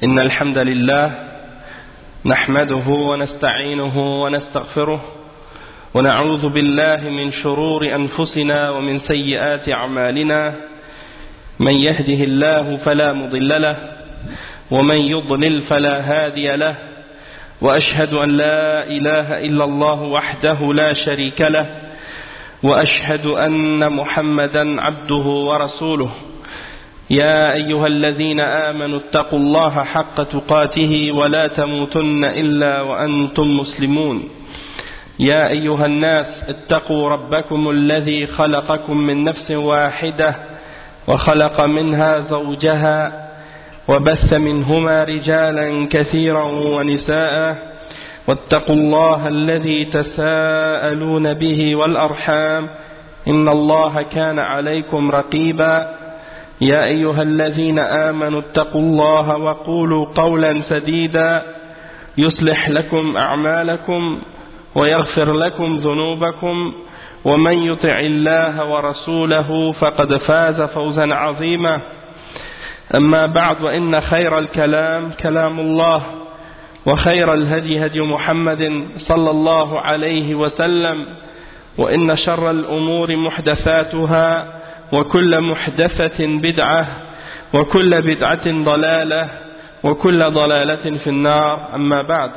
إن الحمد لله نحمده ونستعينه ونستغفره ونعوذ بالله من شرور أنفسنا ومن سيئات أعمالنا من يهده الله فلا مضل له ومن يضلل فلا هادي له وأشهد أن لا إله إلا الله وحده لا شريك له وأشهد أن محمدا عبده ورسوله يا أيها الذين آمنوا اتقوا الله حق تقاته ولا تموتن إلا وأنتم مسلمون يا أيها الناس اتقوا ربكم الذي خلقكم من نفس واحدة وخلق منها زوجها وبث منهما رجالا كثيرا ونساء واتقوا الله الذي تساءلون به والأرحام إن الله كان عليكم رقيبا يا أيها الذين آمنوا اتقوا الله وقولوا قولا سديدا يصلح لكم أعمالكم ويغفر لكم ذنوبكم ومن يطع الله ورسوله فقد فاز فوزا عظيما أما بعد وإن خير الكلام كلام الله وخير الهدي هدي محمد صلى الله عليه وسلم وإن شر الأمور محدثاتها وكل محدثة بدعة وكل بدعة ضلالة وكل ضلالة في النار أما بعد.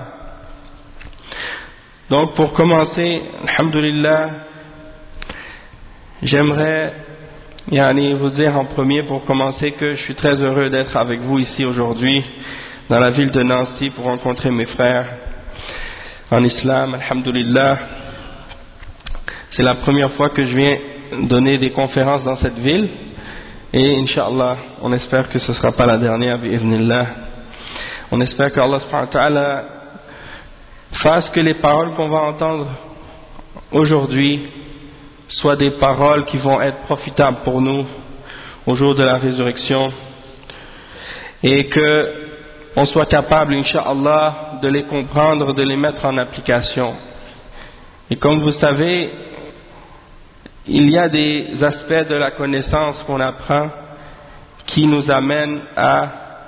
Donc pour commencer, alhamdulillah, j'aimerais vous dire en premier pour commencer que je suis très heureux d'être avec vous ici aujourd'hui dans la ville de Nancy pour rencontrer mes frères en islam, alhamdulillah. C'est la première fois que je viens donner des conférences dans cette ville et Inch'Allah on espère que ce ne sera pas la dernière bi'idhnillah. On espère que Allah subhanahu wa ta'ala fasse que les paroles qu'on va entendre aujourd'hui soient des paroles qui vont être profitables pour nous au jour de la résurrection et que on soit capable Inch'Allah de les comprendre, de les mettre en application. Et comme vous savez, il y a des aspects de la connaissance qu'on apprend qui nous amènent à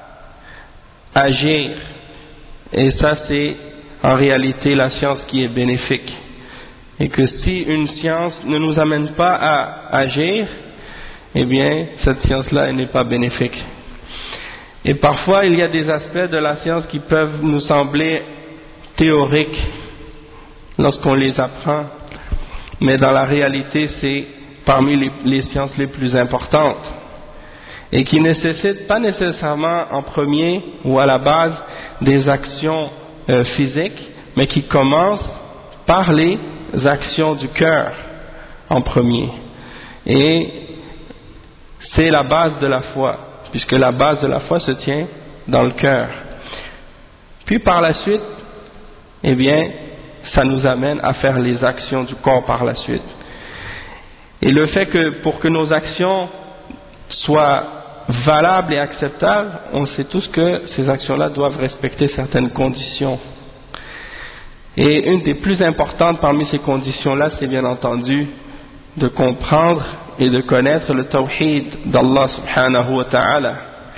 agir. Et ça, c'est en réalité la science qui est bénéfique. Et que si une science ne nous amène pas à agir, eh bien, cette science-là, elle n'est pas bénéfique. Et parfois, il y a des aspects de la science qui peuvent nous sembler théoriques lorsqu'on les apprend. Mais dans la réalité, c'est parmi les sciences les plus importantes et qui ne nécessitent pas nécessairement en premier ou à la base des actions physiques, mais qui commencent par les actions du cœur en premier. Et c'est la base de la foi, puisque la base de la foi se tient dans le cœur. Puis par la suite, eh bien, ça nous amène à faire les actions du corps par la suite. Et le fait que pour que nos actions soient valables et acceptables, on sait tous que ces actions-là doivent respecter certaines conditions. Et une des plus importantes parmi ces conditions-là, c'est bien entendu de comprendre et de connaître le tawhid d'Allah subhanahu wa ta'ala.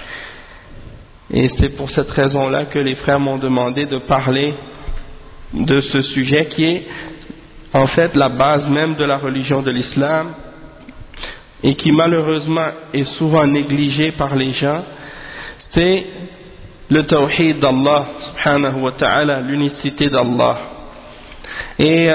Et c'est pour cette raison-là que les frères m'ont demandé de parler de ce sujet qui est en fait la base même de la religion de l'islam et qui malheureusement est souvent négligé par les gens, c'est le tawhid d'Allah subhanahu wa ta'ala, l'unicité d'Allah. Et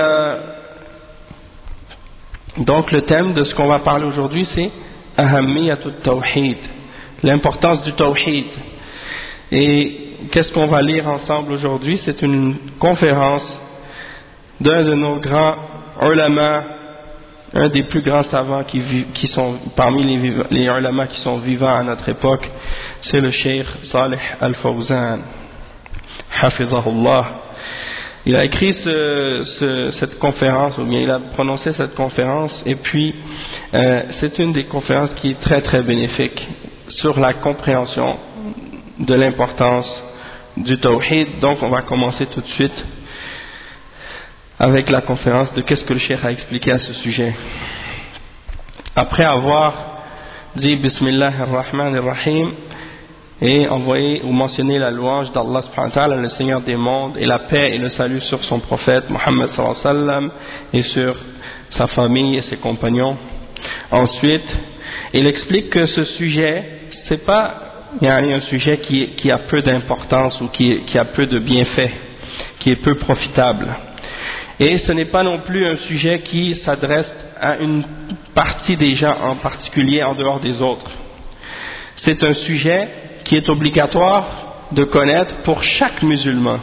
donc le thème de ce qu'on va parler aujourd'hui, c'est ahammiyatut tawhid, l'importance du tawhid. Et qu'est-ce qu'on va lire ensemble aujourd'hui? C'est une conférence d'un de nos grands ulama, un des plus grands savants qui sont parmi les ulama qui sont vivants à notre époque, c'est le Cheikh Salih Al-Fawzan, hafizahullah. Il a écrit cette conférence, ou bien il a prononcé cette conférence, et puis c'est une des conférences qui est très très bénéfique sur la compréhension de l'importance du tawhid. Donc on va commencer tout de suite avec la conférence de qu'est-ce que le cheikh a expliqué à ce sujet. Après avoir dit Bismillah ar-Rahman ar-Rahim, et envoyer ou mentionner la louange d'Allah subhanahu wa ta'ala, le Seigneur des mondes, et la paix et le salut sur son prophète Muhammad sallallahu alayhi wa sallam et sur sa famille et ses compagnons. Ensuite, il explique que ce sujet, c'est pas un sujet qui a peu d'importance ou qui a peu de bienfaits, qui est peu profitable. Et ce n'est pas non plus un sujet qui s'adresse à une partie des gens en particulier en dehors des autres. C'est un sujet qui est obligatoire de connaître pour chaque musulman.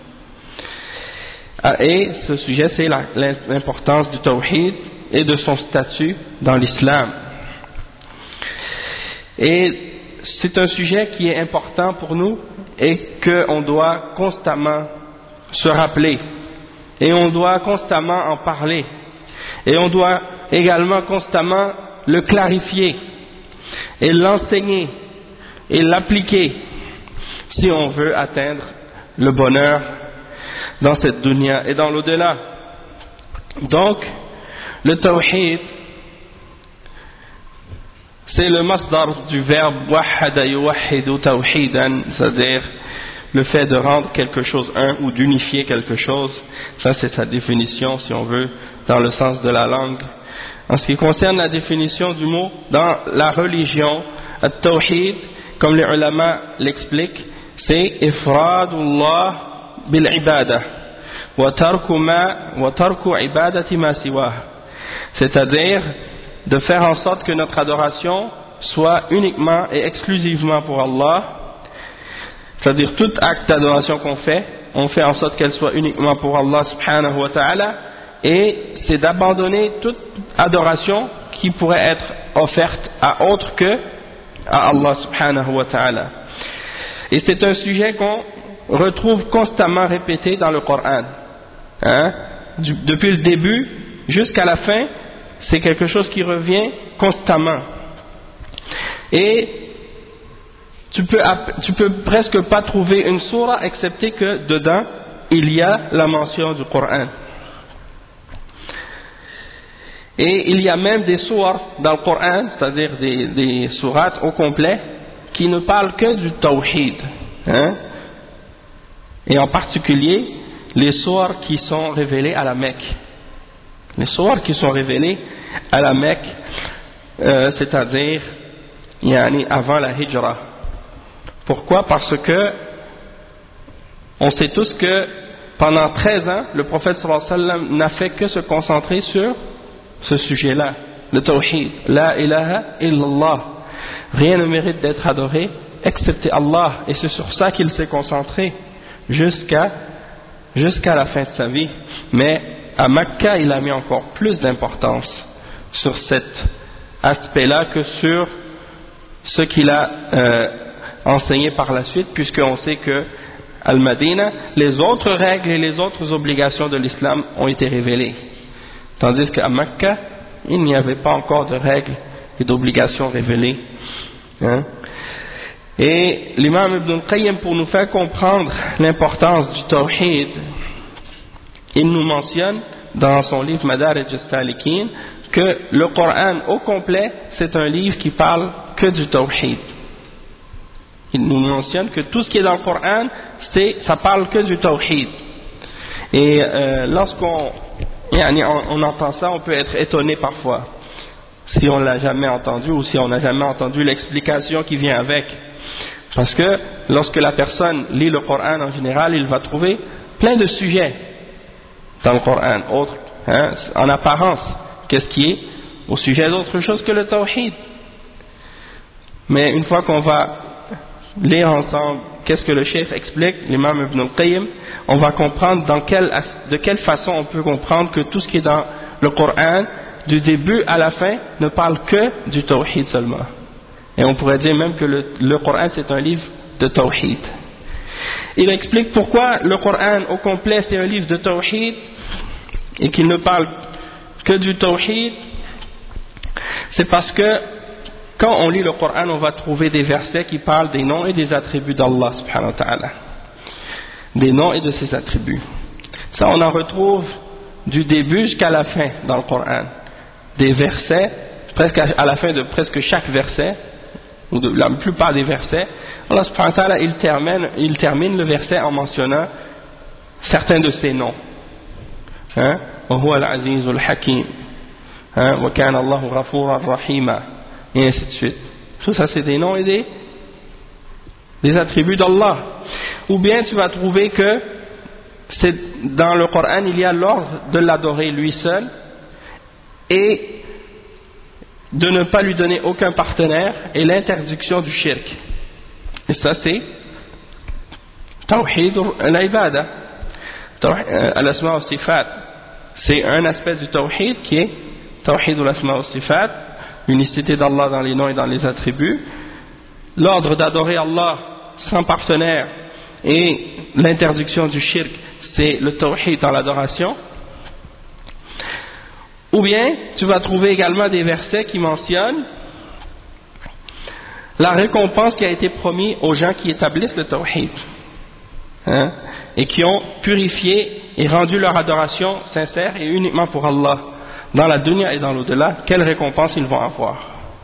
Et ce sujet, c'est l'importance du tawhid et de son statut dans l'islam. Et c'est un sujet qui est important pour nous et qu'on doit constamment se rappeler. Et on doit constamment en parler. Et on doit également constamment le clarifier et l'enseigner et l'appliquer si on veut atteindre le bonheur dans cette dunya et dans l'au-delà. Donc, le tawhid, c'est le masdar du verbe wahhada yuwahhidu tawhidan, c'est-à-dire le fait de rendre quelque chose un ou d'unifier quelque chose. Ça, c'est sa définition, si on veut, dans le sens de la langue. En ce qui concerne la définition du mot dans la religion, at-tawhid, comme les ulama l'expliquent, c'est ifradullah bil ibadah wa tarku ibadati ma siwah, c'est-à-dire de faire en sorte que notre adoration soit uniquement et exclusivement pour Allah. C'est-à-dire tout acte d'adoration qu'on fait, on fait en sorte qu'elle soit uniquement pour Allah subhanahu wa ta'ala, et c'est d'abandonner toute adoration qui pourrait être offerte à autre que à Allah subhanahu wa ta'ala. Et c'est un sujet qu'on retrouve constamment répété dans le Coran. Depuis le début jusqu'à la fin, c'est quelque chose qui revient constamment. Et tu peux presque pas trouver une sourate excepté que dedans il y a la mention du Coran. Et il y a même des sourates dans le Coran, c'est-à-dire des sourates au complet, qui ne parlent que du tawhid. Et en particulier, les sourates qui sont révélées à la Mecque. Les sourates qui sont révélées à la Mecque, c'est-à-dire avant la Hijra. Pourquoi? Parce que on sait tous que pendant 13 ans, le prophète sallallahu alayhi wa sallam n'a fait que se concentrer sur ce sujet-là, le tawhid, la ilaha illallah. Rien ne mérite d'être adoré excepté Allah, et c'est sur ça qu'il s'est concentré jusqu'à la fin de sa vie. Mais à Mecca, il a mis encore plus d'importance sur cet aspect-là que sur ce qu'il a enseigné par la suite, puisqu'on sait que Al-Madina, les autres règles et les autres obligations de l'islam ont été révélées. Tandis qu'à Mecca, il n'y avait pas encore de règles et d'obligations révélées. Et l'imam Ibn al-Qayyim, pour nous faire comprendre l'importance du tawhid, il nous mentionne dans son livre Madarij al-Salikin que le Coran au complet, c'est un livre qui parle que du tawhid. Il nous mentionne que tout ce qui est dans le Coran, ça parle que du tawhid. Et lorsqu'on entend ça, on peut être étonné parfois, si on ne l'a jamais entendu ou si on n'a jamais entendu l'explication qui vient avec. Parce que lorsque la personne lit le Coran en général, il va trouver plein de sujets dans le Coran, en apparence, qu'est-ce qui est au sujet d'autre chose que le tawhid. Mais une fois qu'on va lire ensemble qu'est-ce que le cheikh explique, l'imam Ibn al-Qayyim, on va comprendre de quelle façon on peut comprendre que tout ce qui est dans le Coran, du début à la fin, ne parle que du tawhid seulement. Et on pourrait dire même que le Coran c'est un livre de tawhid. Il explique pourquoi le Coran au complet c'est un livre de tawhid et qu'il ne parle que du tawhid. C'est parce que quand on lit le Coran, on va trouver des versets qui parlent des noms et des attributs d'Allah subhanahu wa ta'ala. Des noms et de ses attributs. Ça, on en retrouve du début jusqu'à la fin dans le Coran. Des versets, presque à la fin de presque chaque verset, ou de la plupart des versets, Allah subhanahu wa ta'ala il termine le verset en mentionnant certains de ses noms. Hein? وَهُوَ الْعَزِيزُ الْحَكِيمُ وَكَانَ اللَّهُ غَفُورًا رَحِيمًا, et ainsi de suite. Tout ça c'est des noms et des attributs d'Allah. Ou bien tu vas trouver que dans le Coran il y a l'ordre de l'adorer lui seul et de ne pas lui donner aucun partenaire et l'interdiction du shirk. Et ça c'est Tawhid al-Ibada, al-Asma wa Sifat. C'est un aspect du Tawhid qui est Tawhid al-Asma wa Sifat, l'unicité d'Allah dans les noms et dans les attributs, l'ordre d'adorer Allah sans partenaire et l'interdiction du shirk, c'est le Tawhid dans l'adoration. Ou bien tu vas trouver également des versets qui mentionnent la récompense qui a été promise aux gens qui établissent le Tawhid, hein, et qui ont purifié et rendu leur adoration sincère et uniquement pour Allah dans la dunya et dans l'au-delà. Quelle récompense ils vont avoir,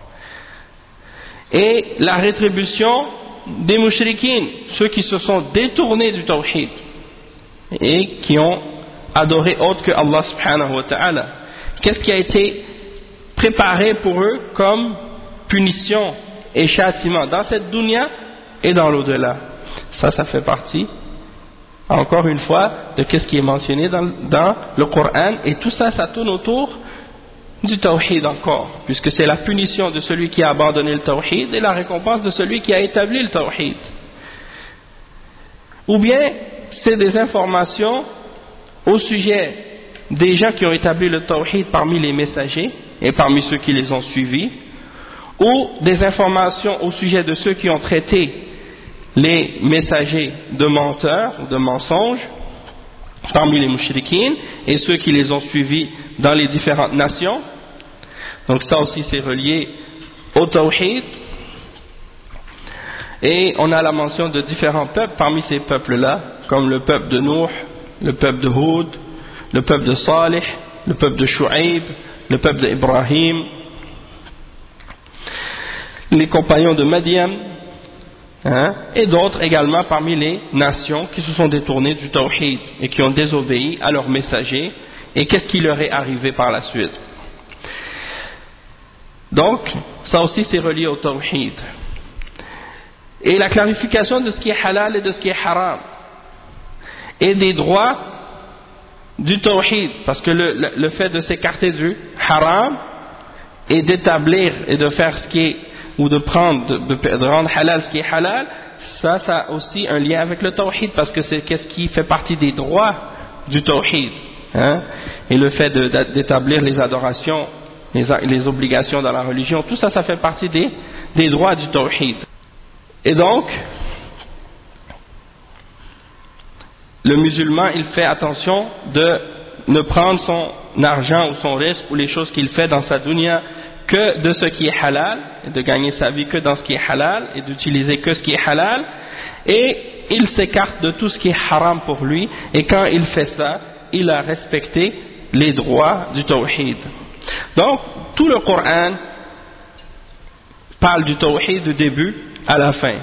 et la rétribution des mushrikines, ceux qui se sont détournés du Tawhid et qui ont adoré autre que Allah subhanahu wa ta'ala. Qu'est-ce qui a été préparé pour eux comme punition et châtiment dans cette dunya et dans l'au-delà? Ça fait partie, encore une fois, de ce qui est mentionné dans le Coran, et tout ça, ça tourne autour du Tawhid encore, puisque c'est la punition de celui qui a abandonné le Tawhid et la récompense de celui qui a établi le Tawhid. Ou bien, c'est des informations au sujet des gens qui ont établi le Tawhid parmi les messagers et parmi ceux qui les ont suivis, ou des informations au sujet de ceux qui ont traité les messagers de menteurs ou de mensonges parmi les mushrikines et ceux qui les ont suivis dans les différentes nations. Donc ça aussi c'est relié au Tawhid. Et on a la mention de différents peuples parmi ces peuples-là, comme le peuple de Nuh, le peuple de Hud, le peuple de Salih, le peuple de Shu'aib, le peuple d'Ibrahim, les compagnons de Madian, hein, et d'autres également parmi les nations qui se sont détournées du Tawhid et qui ont désobéi à leurs messagers, et qu'est-ce qui leur est arrivé par la suite. Donc, ça aussi c'est relié au Tawhid. Et la clarification de ce qui est halal et de ce qui est haram, et des droits du Tawhid, parce que le fait de s'écarter du haram et d'établir et de faire ce qui est, ou de prendre, de rendre halal ce qui est halal, ça a aussi un lien avec le Tawhid, parce que c'est qu'est-ce qui fait partie des droits du Tawhid, hein? Et le fait d'établir les adorations, les obligations dans la religion, tout ça fait partie des droits du Tawhid. Et donc, le musulman, il fait attention de ne prendre son argent ou son risque ou les choses qu'il fait dans sa dunya que de ce qui est halal, et de gagner sa vie que dans ce qui est halal, et d'utiliser que ce qui est halal, et il s'écarte de tout ce qui est haram pour lui, et quand il fait ça, il a respecté les droits du Tawhid. Donc, tout le Coran parle du Tawhid du début à la fin.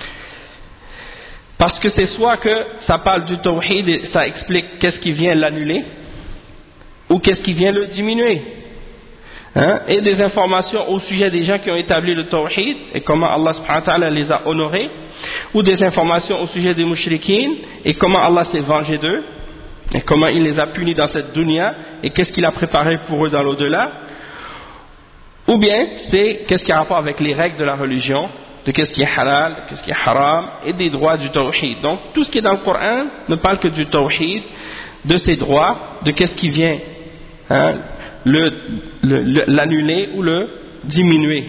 Parce que c'est soit que ça parle du Tawhid et ça explique qu'est-ce qui vient l'annuler, ou qu'est-ce qui vient le diminuer. Hein? Et des informations au sujet des gens qui ont établi le Tawhid et comment Allah subhanahu wa ta'ala les a honorés, ou des informations au sujet des mushrikines et comment Allah s'est vengé d'eux, et comment il les a punis dans cette dunya, et qu'est-ce qu'il a préparé pour eux dans l'au-delà. Ou bien c'est qu'est-ce qui a rapport avec les règles de la religion, de qu'est-ce qui est halal, qu'est-ce qui est haram, et des droits du Tawhid. Donc tout ce qui est dans le Coran ne parle que du Tawhid, de ses droits, de qu'est-ce qui vient, hein, l'annuler ou le diminuer.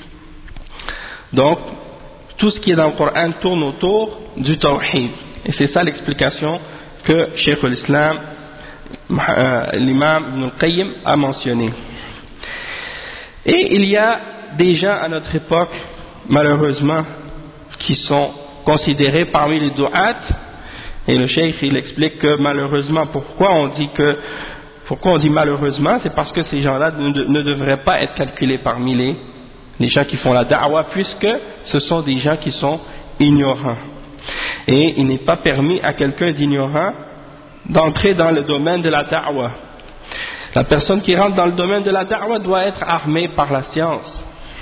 Donc tout ce qui est dans le Coran tourne autour du Tawhid, et c'est ça l'explication que Cheikh al-Islam, l'imam Ibn al-Qayyim a mentionné. Et il y a des gens à notre époque, malheureusement, qui sont considérés parmi les du'at, et le Cheikh il explique que malheureusement, pourquoi on dit malheureusement, c'est parce que ces gens-là ne devraient pas être calculés parmi les gens qui font la da'wa, puisque ce sont des gens qui sont ignorants. Et il n'est pas permis à quelqu'un d'ignorant d'entrer dans le domaine de la da'wa. La personne qui rentre dans le domaine de la da'wa doit être armée par la science.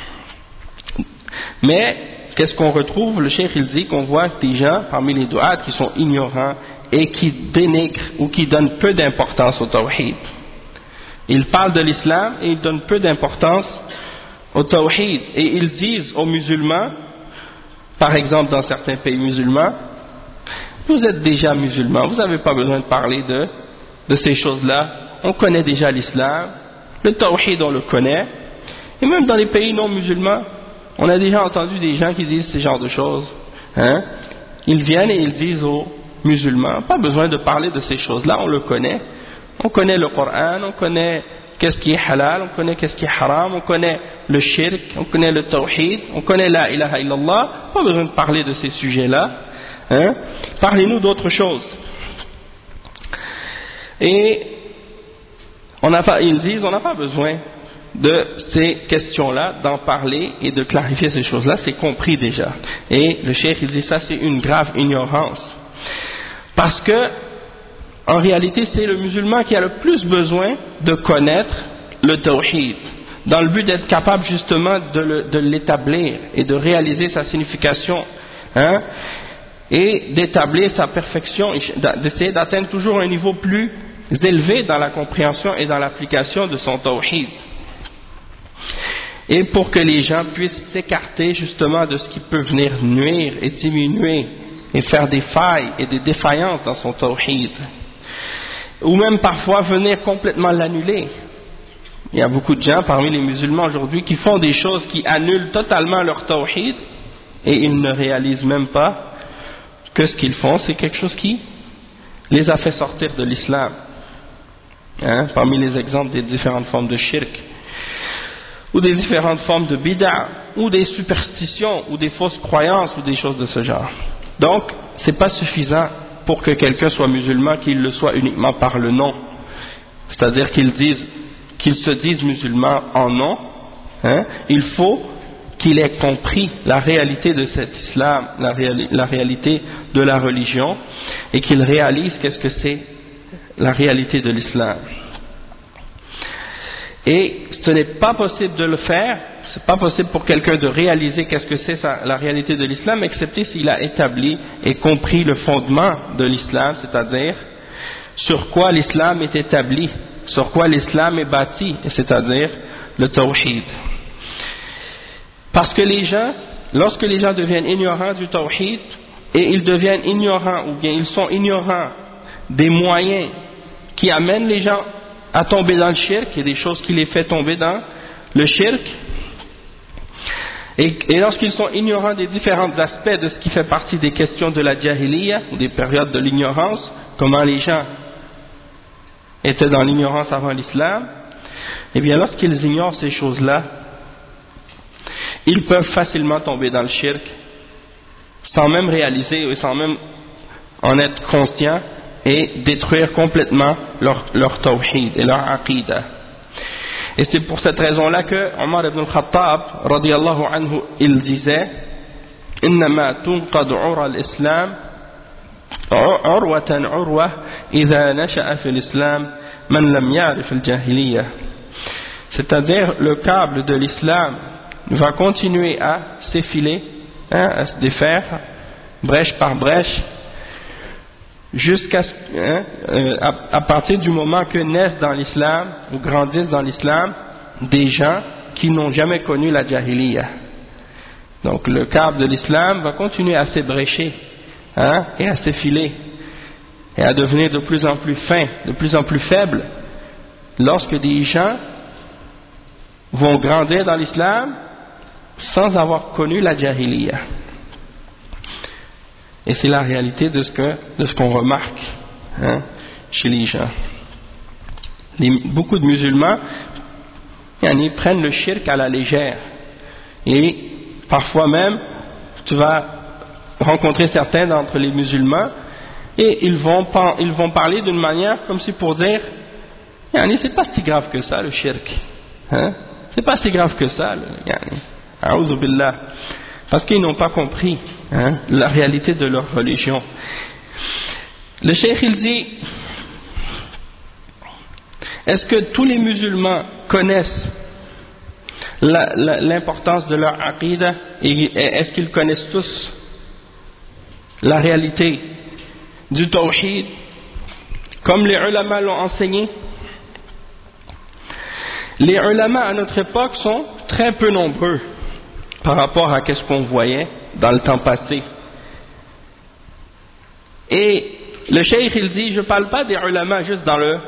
Mais qu'est-ce qu'on retrouve? Le cheikh il dit qu'on voit des gens parmi les du'at qui sont ignorants et qui dénigrent ou qui donnent peu d'importance au tawhid. Ils parlent de l'islam et ils donnent peu d'importance au tawhid. Et ils disent aux musulmans, par exemple dans certains pays musulmans, vous êtes déjà musulmans, vous n'avez pas besoin de parler de ces choses-là. On connaît déjà l'islam, le tawhid on le connaît. Et même dans les pays non musulmans, on a déjà entendu des gens qui disent ce genre de choses. Hein? Ils viennent et ils disent aux musulmans, pas besoin de parler de ces choses-là, on le connaît. On connaît le Coran, on connaît qu'est-ce qui est halal, on connaît qu'est-ce qui est haram, on connaît le shirk, on connaît le tawhid, on connaît la ilaha illallah, pas besoin de parler de ces sujets-là. Hein? Parlez-nous d'autre chose. Et ils disent, on n'a pas besoin de ces questions-là, d'en parler et de clarifier ces choses-là, c'est compris déjà. Et le cheikh il dit ça c'est une grave ignorance. Parce que en réalité c'est le musulman qui a le plus besoin de connaître le tawhid, dans le but d'être capable justement de l'établir et de réaliser sa signification, hein, et d'établir sa perfection, d'essayer d'atteindre toujours un niveau plus élevé dans la compréhension et dans l'application de son tawhid. Et pour que les gens puissent s'écarter justement de ce qui peut venir nuire et diminuer et faire des failles et des défaillances dans son tawhid, ou même parfois venir complètement l'annuler. Il y a beaucoup de gens parmi les musulmans aujourd'hui qui font des choses qui annulent totalement leur tawhid et ils ne réalisent même pas que ce qu'ils font c'est quelque chose qui les a fait sortir de l'islam, hein, parmi les exemples des différentes formes de shirk ou des différentes formes de bid'a ou des superstitions ou des fausses croyances ou des choses de ce genre. Donc c'est pas suffisant pour que quelqu'un soit musulman qu'il le soit uniquement par le nom, c'est-à-dire qu'il se dise musulman en nom, hein. Il faut qu'il ait compris la réalité de cet islam, la réalité de la religion, et qu'il réalise qu'est-ce que c'est la réalité de l'islam. Et ce n'est pas possible de le faire, c'est pas possible pour quelqu'un de réaliser qu'est-ce que c'est la réalité de l'islam, excepté s'il a établi et compris le fondement de l'islam, c'est-à-dire sur quoi l'islam est établi, sur quoi l'islam est bâti, c'est-à-dire le tawhid. Parce que les gens, lorsque les gens deviennent ignorants du tawhid, et ils deviennent ignorants, ou bien ils sont ignorants des moyens qui amènent les gens à tomber dans le shirk, et des choses qui les fait tomber dans le shirk, et lorsqu'ils sont ignorants des différents aspects de ce qui fait partie des questions de la jahiliya, ou des périodes de l'ignorance, comment les gens étaient dans l'ignorance avant l'islam, et bien lorsqu'ils ignorent ces choses-là, ils peuvent facilement tomber dans le shirk sans même réaliser et sans même en être conscients et détruire complètement leur tawhid et leur aqidah. Et c'est pour cette raison-là que Omar ibn al-Khattab radiyallahu anhu il disait إنما تنقض عرى الإسلام عروة عروة إذا نشأ في الإسلام من لم يعرف الجاهلية. C'est-à-dire le câble de l'islam va continuer à s'effiler, hein, à se défaire, brèche par brèche, jusqu'à à partir du moment que naissent dans l'islam ou grandissent dans l'islam des gens qui n'ont jamais connu la jahiliya. Donc le câble de l'islam va continuer à s'ébrécher, hein, et à s'effiler et à devenir de plus en plus fin, de plus en plus faible lorsque des gens vont grandir dans l'islam sans avoir connu la jahiliya. Et c'est la réalité de ce qu'on remarque, hein, chez les gens. Beaucoup de musulmans ils prennent le shirk à la légère. Et parfois même, tu vas rencontrer certains d'entre les musulmans et ils vont parler d'une manière comme si pour dire c'est pas si grave que ça le shirk, hein? C'est pas si grave que ça A'udhu billah. Parce qu'ils n'ont pas compris la réalité de leur religion. Le cheikh il dit, est-ce que tous les musulmans connaissent l'importance de leur aqidah et est-ce qu'ils connaissent tous la réalité du tawhid comme les ulama l'ont enseigné? Les ulama à notre époque sont très peu nombreux par rapport à ce qu'on voyait dans le temps passé. Et le cheikh il dit, je ne parle pas des ulama juste dans le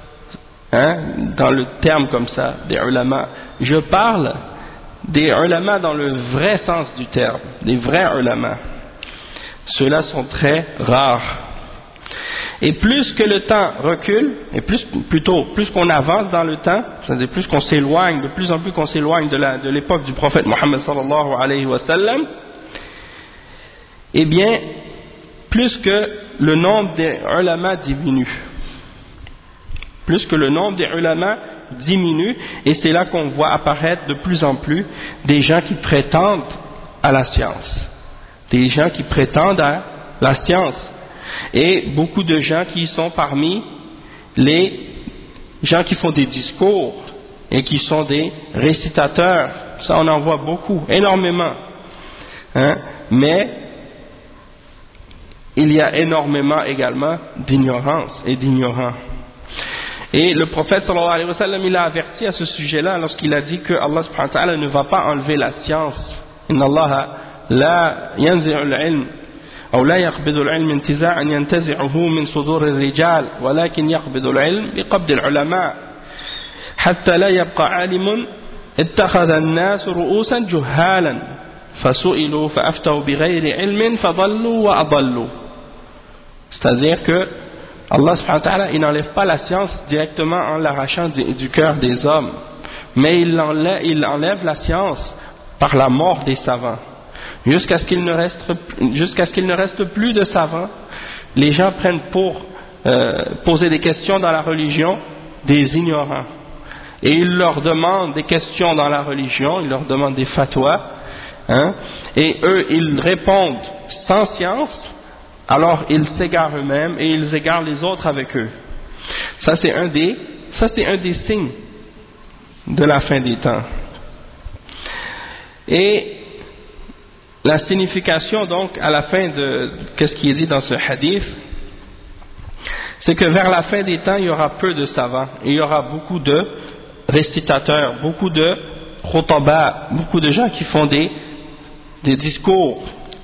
terme comme ça, des ulama. Je parle des ulama dans le vrai sens du terme, des vrais ulama. Ceux-là sont très rares. Et plus que le temps recule, et plus qu'on avance dans le temps, c'est-à-dire plus qu'on s'éloigne, de plus en plus qu'on s'éloigne de l'époque du prophète Mohammed sallallahu alayhi wa sallam, eh bien, plus que le nombre des ulama diminue. Plus que le nombre des ulama diminue, et c'est là qu'on voit apparaître de plus en plus des gens qui prétendent à la science. Des gens qui prétendent à la science. Et beaucoup de gens qui sont parmi les gens qui font des discours et qui sont des récitateurs. Ça, on en voit beaucoup, énormément. Mais il y a énormément également d'ignorance et d'ignorants. Et le prophète sallallahu alayhi wa sallam, il a averti à ce sujet-là lorsqu'il a dit que Allah subhanahu wa ta'ala ne va pas enlever la science. Inna Allah la yanzi'u al-ilm أو لا يقبض العلم انتزاعا ينتزعه من صدور الرجال ولكن يقبض العلم بقبض العلماء حتى لا يبقى عالم اتخذ الناس رؤوسا جهالا فسئلوا فأفتوا بغير علم فضلوا وأضلوا. C'est-à-dire que Allah subhanahu wa ta'ala, il n'enlève pas la science directement en l'arrachant du cœur des hommes, mais il enlève la science par la mort des savants. Jusqu'à ce qu'il ne reste plus de savants, les gens prennent pour poser des questions dans la religion des ignorants. Et ils leur demandent des questions dans la religion, ils leur demandent des fatwas, et eux ils répondent sans science, alors ils s'égarent eux-mêmes et ils égarent les autres avec eux. Ça c'est un des signes de la fin des temps. Et la signification donc à la fin de qu'est-ce qui est dit dans ce hadith, c'est que vers la fin des temps il y aura peu de savants, il y aura beaucoup de récitateurs, beaucoup de khutaba, beaucoup de gens qui font des discours,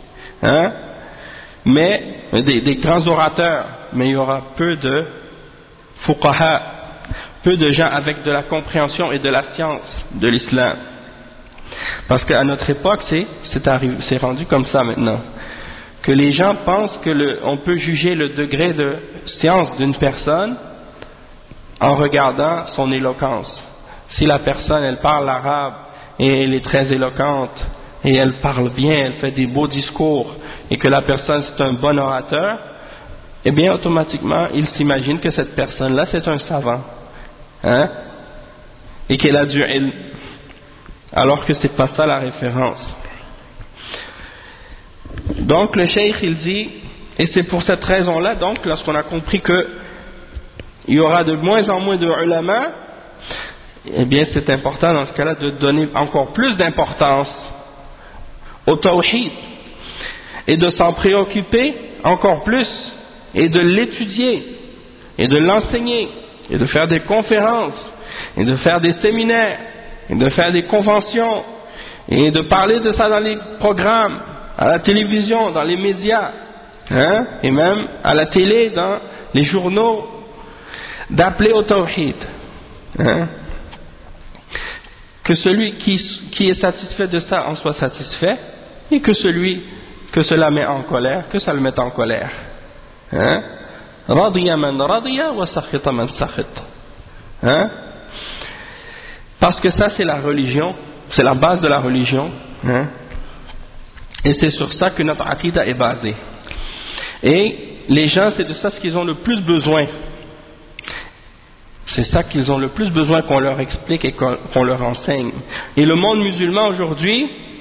mais des grands orateurs, mais il y aura peu de fuqaha, peu de gens avec de la compréhension et de la science de l'islam. Parce qu'à notre époque, c'est rendu comme ça maintenant. Que les gens pensent on peut juger le degré de science d'une personne en regardant son éloquence. Si la personne, elle parle arabe et elle est très éloquente et elle parle bien, elle fait des beaux discours et que la personne c'est un bon orateur, eh bien automatiquement, il s'imagine que cette personne-là c'est un savant. Et qu'elle a du ilm. Alors que c'est pas ça la référence. Donc le cheikh il dit, et c'est pour cette raison-là, donc lorsqu'on a compris que il y aura de moins en moins de ulama, eh bien c'est important dans ce cas-là de donner encore plus d'importance au tawhid et de s'en préoccuper encore plus et de l'étudier et de l'enseigner et de faire des conférences et de faire des séminaires et de faire des conventions et de parler de ça dans les programmes, à la télévision, dans les médias, et même à la télé, dans les journaux, d'appeler au tawhid. Que celui qui est satisfait de ça en soit satisfait, et que cela met en colère, que ça le mette en colère. Radiya man radiya wa sakhita man sakhit. Parce que ça c'est la religion, c'est la base de la religion, et c'est sur ça que notre aqidah est basée. Et les gens, c'est de ça ce qu'ils ont le plus besoin. C'est ça qu'ils ont le plus besoin qu'on leur explique et qu'on leur enseigne. Et le monde musulman aujourd'hui,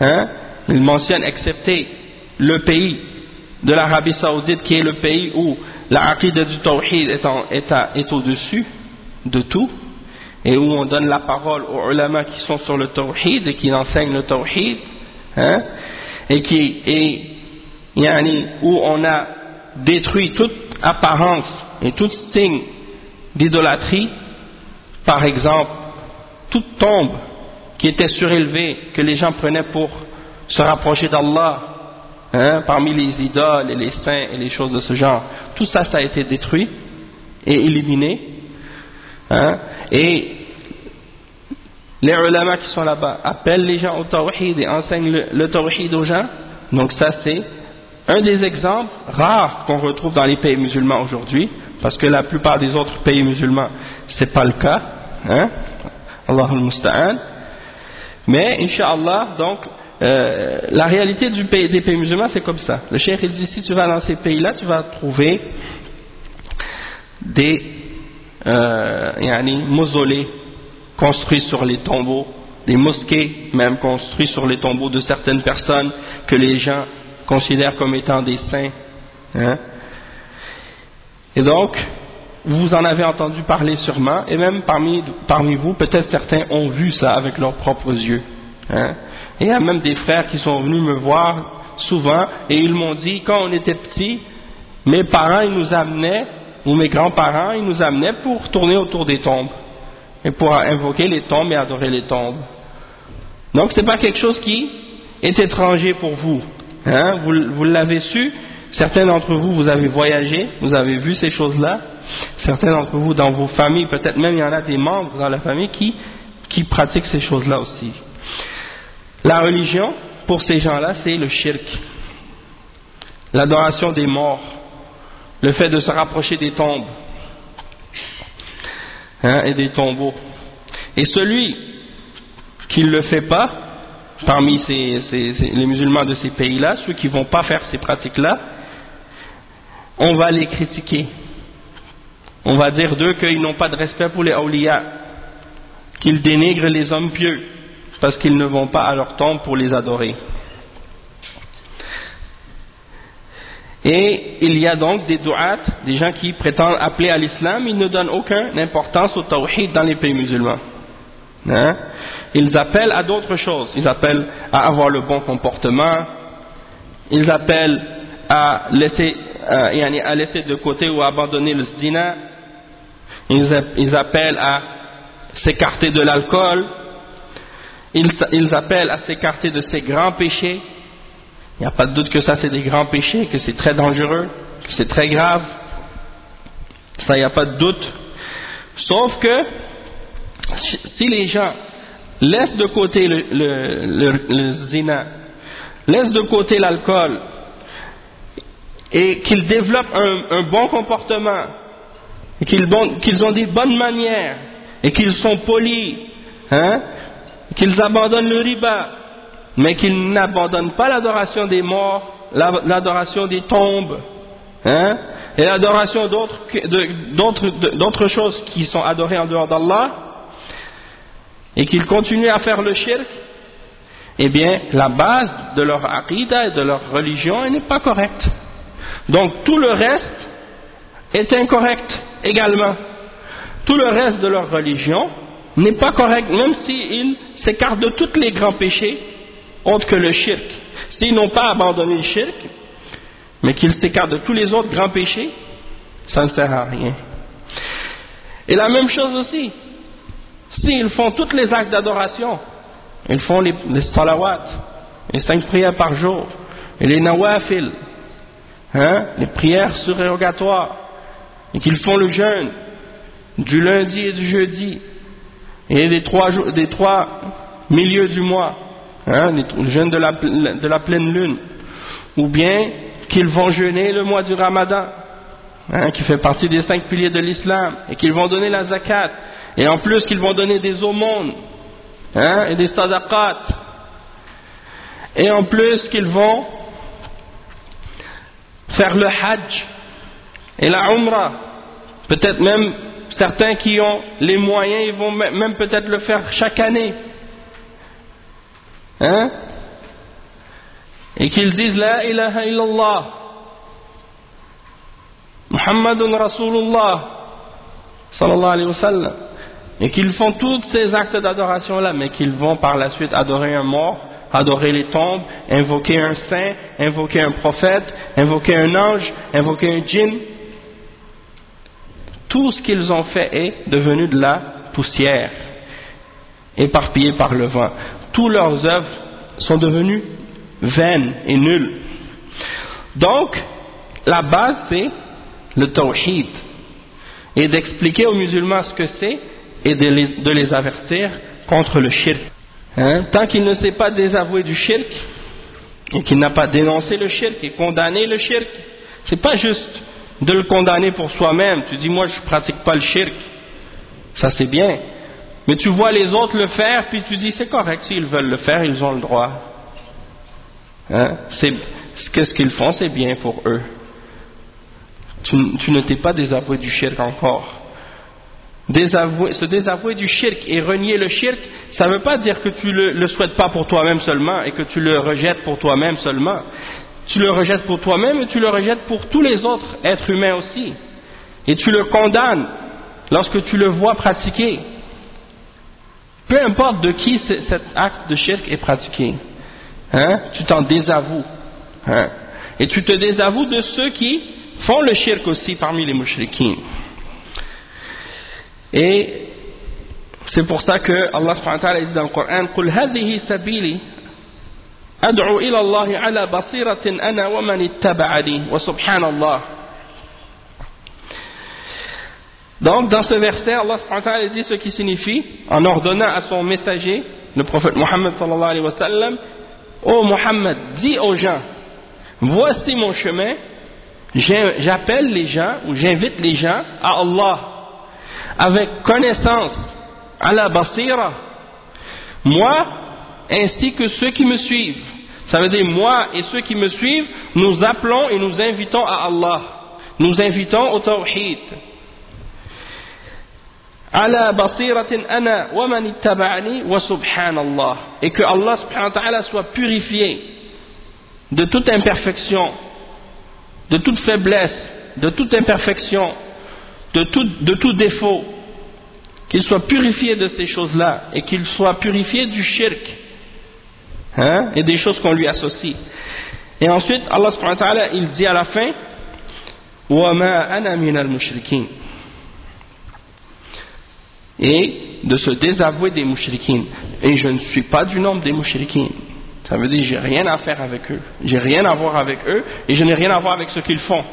hein, il mentionne excepté le pays de l'Arabie Saoudite qui est le pays où la aqida du tawhid est au-dessus de tout et où on donne la parole aux ulama qui sont sur le tawhid et qui enseignent le tawhid, hein, où on a détruit toute apparence et tout signe d'idolâtrie. Par exemple, toute tombe qui était surélevée, que les gens prenaient pour se rapprocher d'Allah, hein, parmi les idoles et les saints et les choses de ce genre, tout ça, ça a été détruit et éliminé, hein, et les ulama qui sont là-bas appellent les gens au tawhid et enseignent le tawhid aux gens. Donc ça, c'est un des exemples rares qu'on retrouve dans les pays musulmans aujourd'hui, parce que la plupart des autres pays musulmans, c'est pas le cas, hein, Allahul Musta'an. Mais, Inch'Allah, donc, la réalité des pays musulmans, c'est comme ça. Le cheikh, il dit, si tu vas dans ces pays-là, tu vas trouver des mausolées construits sur les tombeaux, des mosquées même construits sur les tombeaux de certaines personnes que les gens considèrent comme étant des saints, hein. Et donc vous en avez entendu parler sûrement, et même parmi vous peut-être certains ont vu ça avec leurs propres yeux, hein. Et il y a même des frères qui sont venus me voir souvent et ils m'ont dit, quand on était petits, mes parents ils nous amenaient, ou mes grands-parents ils nous amenaient pour tourner autour des tombes et pour invoquer les tombes et adorer les tombes. Donc c'est pas quelque chose qui est étranger pour vous, hein? Vous l'avez su, certains d'entre vous, vous avez voyagé, vous avez vu ces choses-là, certains d'entre vous dans vos familles, peut-être même il y en a des membres dans la famille qui pratiquent ces choses-là aussi. La religion pour ces gens-là, c'est le shirk, l'adoration des morts, le fait de se rapprocher des tombes, hein, et des tombeaux. Et celui qui ne le fait pas, parmi les musulmans de ces pays-là, ceux qui ne vont pas faire ces pratiques-là, on va les critiquer. On va dire d'eux qu'ils n'ont pas de respect pour les awliya, qu'ils dénigrent les hommes pieux, parce qu'ils ne vont pas à leur tombe pour les adorer. Et il y a donc des du'at, des gens qui prétendent appeler à l'islam, ils ne donnent aucune importance au tawhid dans les pays musulmans, hein? Ils appellent à d'autres choses, ils appellent à avoir le bon comportement, ils appellent à laisser de côté ou à abandonner le zina, ils appellent à s'écarter de l'alcool, ils appellent à s'écarter de ces grands péchés. Il n'y a pas de doute que ça c'est des grands péchés, que c'est très dangereux, que c'est très grave, ça il n'y a pas de doute. Sauf que si les gens laissent de côté le zina, laissent de côté l'alcool, et qu'ils développent un bon comportement, et qu'ils ont des bonnes manières, et qu'ils sont polis, hein, qu'ils abandonnent le riba, mais qu'ils n'abandonnent pas l'adoration des morts, l'adoration des tombes, hein, et l'adoration d'autres choses qui sont adorées en dehors d'Allah, et qu'ils continuent à faire le shirk, eh bien la base de leur aqidah et de leur religion n'est pas correcte. Donc tout le reste est incorrect également. Tout le reste de leur religion n'est pas correct, même s'ils s'écartent de tous les grands péchés autres que le shirk. S'ils n'ont pas abandonné le shirk, mais qu'ils s'écartent de tous les autres grands péchés, ça ne sert à rien. Et la même chose aussi, s'ils font tous les actes d'adoration, ils font les salawats, les 5 prières par jour, et les nawafil, hein, les prières surérogatoires, et qu'ils font le jeûne du lundi et du jeudi, et des 3 milieux du mois, hein, le jeûne de la pleine lune, ou bien qu'ils vont jeûner le mois du Ramadan, hein, qui fait partie des 5 piliers de l'islam, et qu'ils vont donner la zakat, et en plus qu'ils vont donner des aumônes, hein, et des sadaqat, et en plus qu'ils vont faire le hajj et la umrah, peut-être même certains qui ont les moyens, ils vont même peut-être le faire chaque année, hein, et qu'ils disent La ilaha illallah, Muhammadun Rasulullah, sallallahu alayhi wa sallam, et qu'ils font tous ces actes d'adoration-là, mais qu'ils vont par la suite adorer un mort, adorer les tombes, invoquer un saint, invoquer un prophète, invoquer un ange, invoquer un djinn. Tout ce qu'ils ont fait est devenu de la poussière, éparpillé par le vent. Toutes leurs œuvres sont devenues vaines et nulles. Donc, la base c'est le tawhid, et d'expliquer aux musulmans ce que c'est et de les avertir contre le shirk. Tant qu'il ne s'est pas désavoué du shirk et qu'il n'a pas dénoncé le shirk et condamné le shirk, c'est pas juste de le condamner pour soi-même. Tu dis moi je pratique pas le shirk, ça c'est bien, mais tu vois les autres le faire puis tu dis c'est correct, s'ils veulent le faire ils ont le droit. Qu'est-ce qu'ils font, c'est bien pour eux. Tu ne t'es pas désavoué du shirk encore. Se désavouer du shirk et renier le shirk, ça ne veut pas dire que tu le souhaites pas pour toi-même seulement et que tu le rejettes pour toi-même seulement. Tu le rejettes pour toi-même et tu le rejettes pour tous les autres êtres humains aussi. Et tu le condamnes lorsque tu le vois pratiquer. Peu importe de qui cet acte de shirk est pratiqué. Tu t'en désavoues. Et tu te désavoues de ceux qui font le shirk aussi parmi les mushrikines. Et c'est pour ça que Allah subhanahu wa ta'ala dit dans le Coran قُلْ هَذِهِ سَبِيلِي أَدْعُو إِلَى اللَّهِ عَلَى بَصِيرَةٍ أَنَا وَمَنِ اتَّبَعَنِي وَسُبْحَانَ اللَّهِ. Donc dans ce verset Allah subhanahu wa ta'ala dit ce qui signifie, en ordonnant à son messager le prophète Muhammad sallallahu alayhi wa sallam, ô Muhammad, dis aux gens, voici mon chemin, j'appelle les gens ou j'invite les gens à Allah avec connaissance, à la basira, moi ainsi que ceux qui me suivent. Ça veut dire moi et ceux qui me suivent, nous appelons et nous invitons à Allah, nous invitons au tawhid. Ala basiratin ana wa man ittaba'ani wa subhanallah, et que Allah subhanahu wa ta'ala soit purifié de toute imperfection, de toute faiblesse, de toute imperfection, de tout défaut, qu'il soit purifié de ces choses-là et qu'il soit purifié du shirk et des choses qu'on lui associe. Et ensuite Allah subhanahu wa ta'ala il dit à la fin wa ma ana minal mushrikin, et de se désavouer des mushrikines, et je ne suis pas du nombre des mushrikines. Ça veut dire j'ai rien à faire avec eux, j'ai rien à voir avec eux et je n'ai rien à voir avec ce qu'ils font.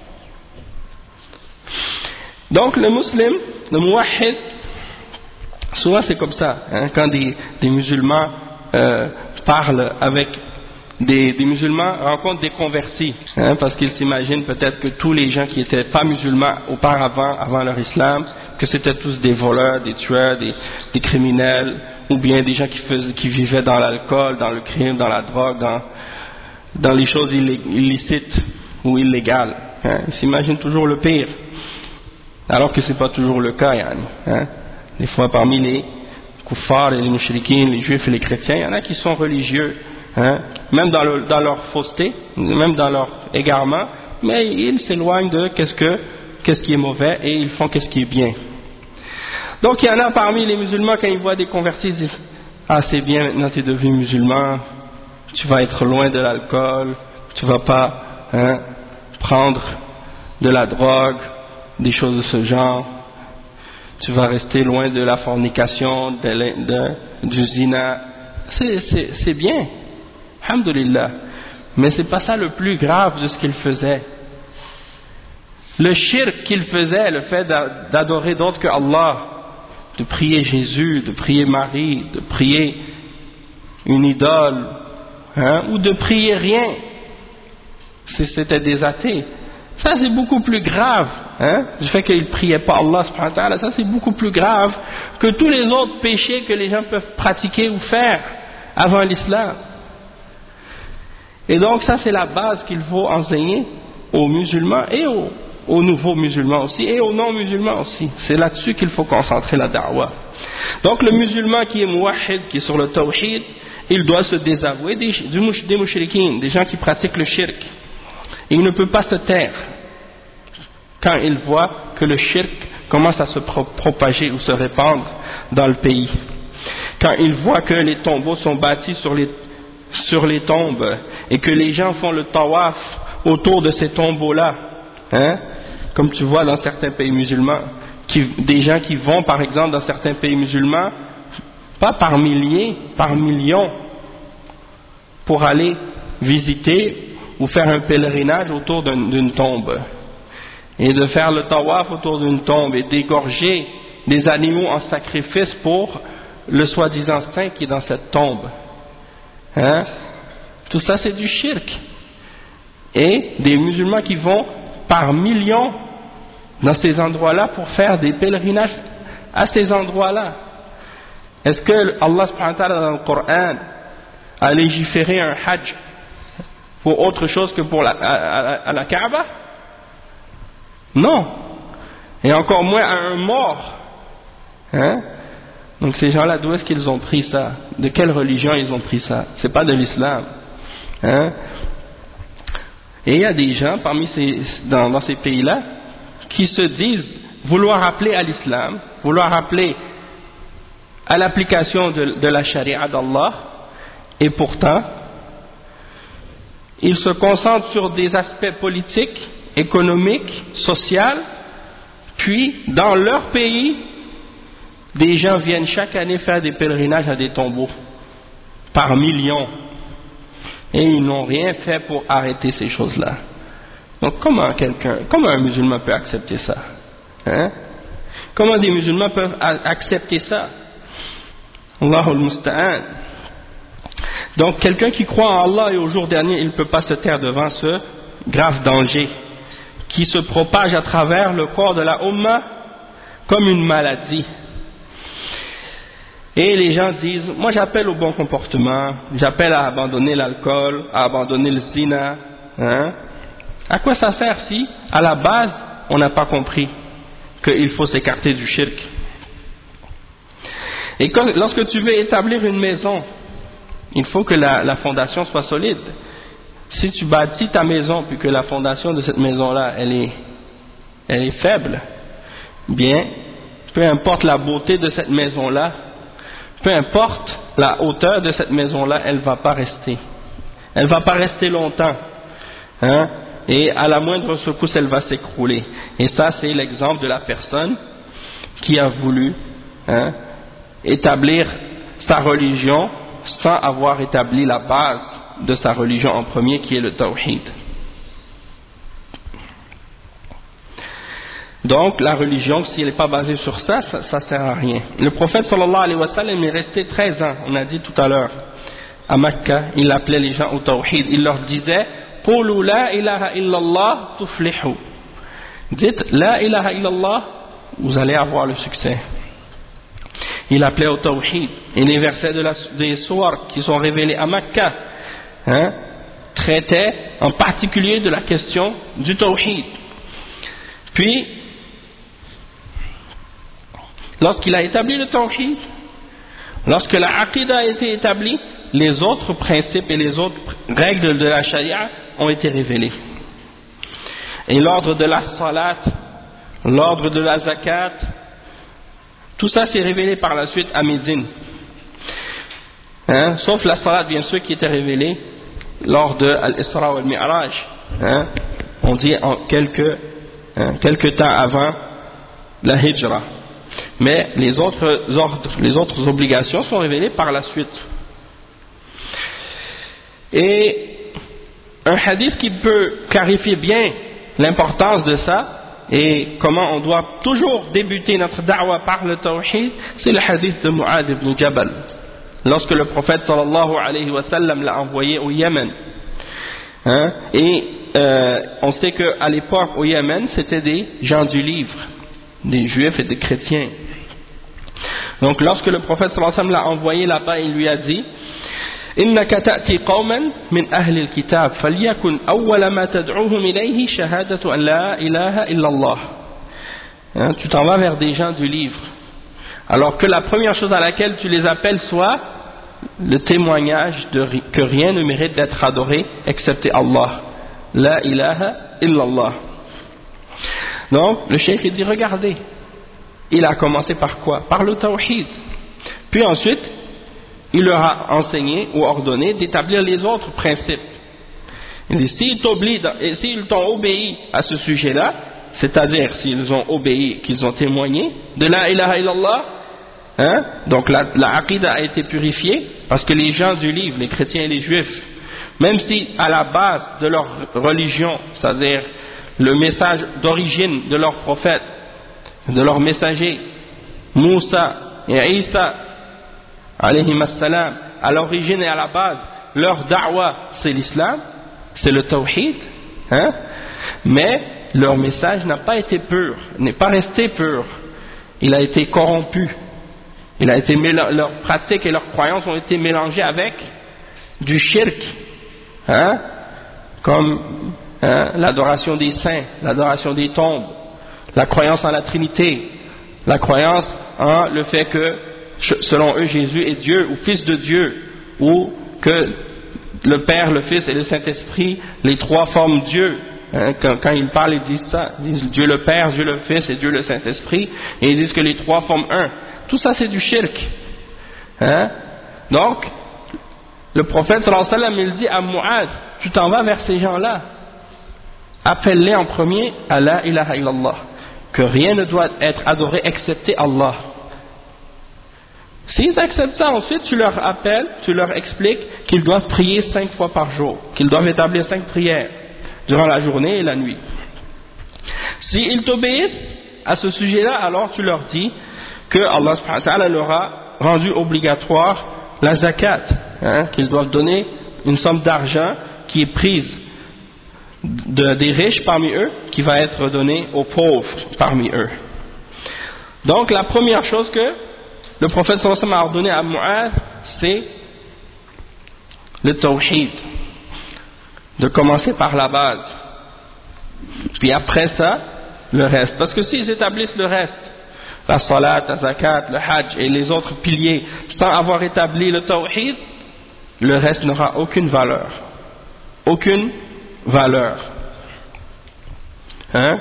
Donc le musulman, le muwahhid, souvent c'est comme ça, quand des musulmans parlent avec des musulmans, rencontrent des convertis, parce qu'ils s'imaginent peut-être que tous les gens qui n'étaient pas musulmans auparavant, avant leur islam, que c'était tous des voleurs, des tueurs, des criminels, ou bien des gens qui vivaient dans l'alcool, dans le crime, dans la drogue, dans les choses illicites ou illégales. Ils s'imaginent toujours le pire, alors que ce n'est pas toujours le cas. Des fois parmi les kuffars et les mushrikines, les juifs et les chrétiens, il y en a qui sont religieux, même dans leur fausseté, même dans leur égarement, mais ils s'éloignent de qu'est-ce qui est mauvais et ils font qu'est-ce qui est bien. Donc il y en a parmi les musulmans, quand ils voient des convertis, ils disent ah c'est bien, maintenant tu es devenu musulman, tu vas être loin de l'alcool, tu vas pas prendre de la drogue, des choses de ce genre, tu vas rester loin de la fornication, du zina. C'est bien, alhamdulillah, mais c'est pas ça le plus grave de ce qu'il faisait. Le shirk qu'il faisait, le fait d'adorer d'autres que Allah, de prier Jésus, de prier Marie, de prier une idole, ou de prier rien, c'était des athées. Ça c'est beaucoup plus grave, du fait qu'ils ne priaient pas Allah subhanahu wa ta'ala, ça c'est beaucoup plus grave que tous les autres péchés que les gens peuvent pratiquer ou faire avant l'islam. Et donc ça c'est la base qu'il faut enseigner aux musulmans et aux nouveaux musulmans aussi et aux non-musulmans aussi. C'est là-dessus qu'il faut concentrer la da'wah. Donc le musulman qui est muwahhid, qui est sur le tawhid, il doit se désavouer des mushrikines, des gens qui pratiquent le shirk. Et il ne peut pas se taire quand il voit que le shirk commence à se propager ou se répandre dans le pays. Quand il voit que les tombeaux sont bâtis sur les tombes et que les gens font le tawaf autour de ces tombeaux-là, hein, comme tu vois dans certains pays musulmans, des gens qui vont par exemple dans certains pays musulmans, pas par milliers, par millions, pour aller visiter ou faire un pèlerinage autour d'une tombe, et de faire le tawaf autour d'une tombe et d'égorger des animaux en sacrifice pour le soi-disant saint qui est dans cette tombe. Hein? Tout ça c'est du shirk. Et des musulmans qui vont par millions dans ces endroits-là pour faire des pèlerinages à ces endroits-là. Est-ce que Allah subhanahu wa ta'ala dans le Coran a légiféré un hajj pour autre chose que pour à la Kaaba? Non. Et encore moins à un mort. Hein? Donc ces gens-là, d'où est-ce qu'ils ont pris ça? De quelle religion ils ont pris ça? C'est pas de l'islam. Hein? Et il y a des gens dans ces pays-là qui se disent vouloir appeler à l'islam, vouloir appeler à l'application de la charia d'Allah, et pourtant ils se concentrent sur des aspects politiques, économiques, sociaux, puis dans leur pays des gens viennent chaque année faire des pèlerinages à des tombeaux par millions, et ils n'ont rien fait pour arrêter ces choses-là. Donc comment un musulman peut accepter ça? Hein? Comment des musulmans peuvent accepter ça? Allahul Musta'an. Donc quelqu'un qui croit en Allah et au jour dernier, il ne peut pas se taire devant ce grave danger qui se propage à travers le corps de la Ummah comme une maladie. Et les gens disent, moi j'appelle au bon comportement, j'appelle à abandonner l'alcool, à abandonner le zina. Hein? À quoi ça sert si, à la base, on n'a pas compris qu'il faut s'écarter du shirk? Et lorsque tu veux établir une maison, il faut que la fondation soit solide. Si tu bâtis ta maison puis que la fondation de cette maison-là, elle est faible, bien, peu importe la beauté de cette maison-là, peu importe la hauteur de cette maison-là, elle ne va pas rester. Elle ne va pas rester longtemps. Hein? Et à la moindre secousse, elle va s'écrouler. Et ça, c'est l'exemple de la personne qui a voulu établir sa religion sans avoir établi la base de sa religion en premier, qui est le tawhid. Donc la religion, si elle n'est pas basée sur ça, ça sert à rien. Le prophète sallallahu alayhi wa sallam est resté 13 ans, on a dit tout à l'heure, à Mecca. Il appelait les gens au tawhid. Il leur disait Qulu la ilaha illallah tuflihu. Dites la ilaha illallah, vous allez avoir le succès. Il appelait au tawhid. Et les versets des sourates qui sont révélés à Mecca traitaient en particulier de la question du tawhid. Puis lorsqu'il a établi le tawhid, lorsque la aqidah a été établie, les autres principes et les autres règles de la charia ont été révélées. Et l'ordre de la salat, l'ordre de la zakat, tout ça s'est révélé par la suite à Médine. Sauf la salat, bien sûr, qui était révélée lors de l'Isra wal Mi'raj. On dit quelques temps avant la hijra. Mais les autres ordres, les autres obligations sont révélées par la suite. Et un hadith qui peut clarifier bien l'importance de ça et comment on doit toujours débuter notre da'wah par le tawhid, c'est le hadith de Mu'adh ibn Jabal. Lorsque le prophète sallallahu alayhi wa sallam l'a envoyé au Yémen. On sait qu'à l'époque au Yémen, c'était des gens du livre, des juifs et des chrétiens. Donc lorsque le prophète sallallahu alayhi wa sallam l'a envoyé là-bas, il lui a dit إنك تأتي قوما من أهل الكتاب فليكن أول ما تدعوهم إليه شهادة أن لا إله إلا الله. Tu t'en vas vers des gens du livre, alors que la première chose à laquelle tu les appelles soit le témoignage que rien ne mérite d'être adoré excepté Allah. La ilaha illallah. Donc, le cheikh dit, regardez, il a commencé par quoi? Par le tawhid. Puis ensuite, il leur a enseigné ou ordonné d'établir les autres principes. Il dit, s'ils t'ont obéi à ce sujet-là, c'est-à-dire s'ils ont obéi, qu'ils ont témoigné de la ilaha illallah, hein, donc la aqidah a été purifiée, parce que les gens du livre, les chrétiens et les juifs, même si à la base de leur religion, c'est-à-dire le message d'origine de leur prophète, de leur messager, Moussa et Isa, alayhim as-salam, à l'origine et à la base, leur da'wa, c'est l'islam, c'est le tawhid, hein, mais leur message n'a pas été pur, n'est pas resté pur, il a été corrompu, leurs pratiques et leurs croyances ont été mélangées avec du shirk, hein, comme l'adoration des saints, l'adoration des tombes, la croyance en la Trinité, la croyance en le fait que selon eux Jésus est Dieu ou Fils de Dieu, ou que le Père, le Fils et le Saint-Esprit, les trois forment Dieu. Quand ils parlent, ils disent ça, ils disent Dieu le Père, Dieu le Fils et Dieu le Saint-Esprit, et ils disent que les trois forment un. Tout ça c'est du shirk. Donc, le prophète sallallahu alayhi wa sallam, il dit à Mu'adh, tu t'en vas vers ces gens-là, appelle-les en premier à la ilaha illallah, que rien ne doit être adoré excepté Allah. S'ils acceptent ça, ensuite tu leur appelles, tu leur expliques qu'ils doivent prier 5 fois par jour, qu'ils doivent établir 5 prières durant la journée et la nuit. S'ils t'obéissent à ce sujet-là, alors tu leur dis que Allah subhanahu wa ta'ala leur a rendu obligatoire la zakat, qu'ils doivent donner une somme d'argent qui est prise des riches parmi eux, qui va être donnée aux pauvres parmi eux. Donc la première chose que le prophète sallallahu alayhi wa sallam a ordonné à Mu'adh, c'est le tawhid, de commencer par la base, puis après ça le reste, parce que s'ils établissent le reste, la salat, la zakat, le hajj et les autres piliers, sans avoir établi le tawhid, le reste n'aura aucune valeur, aucune valeur, hein?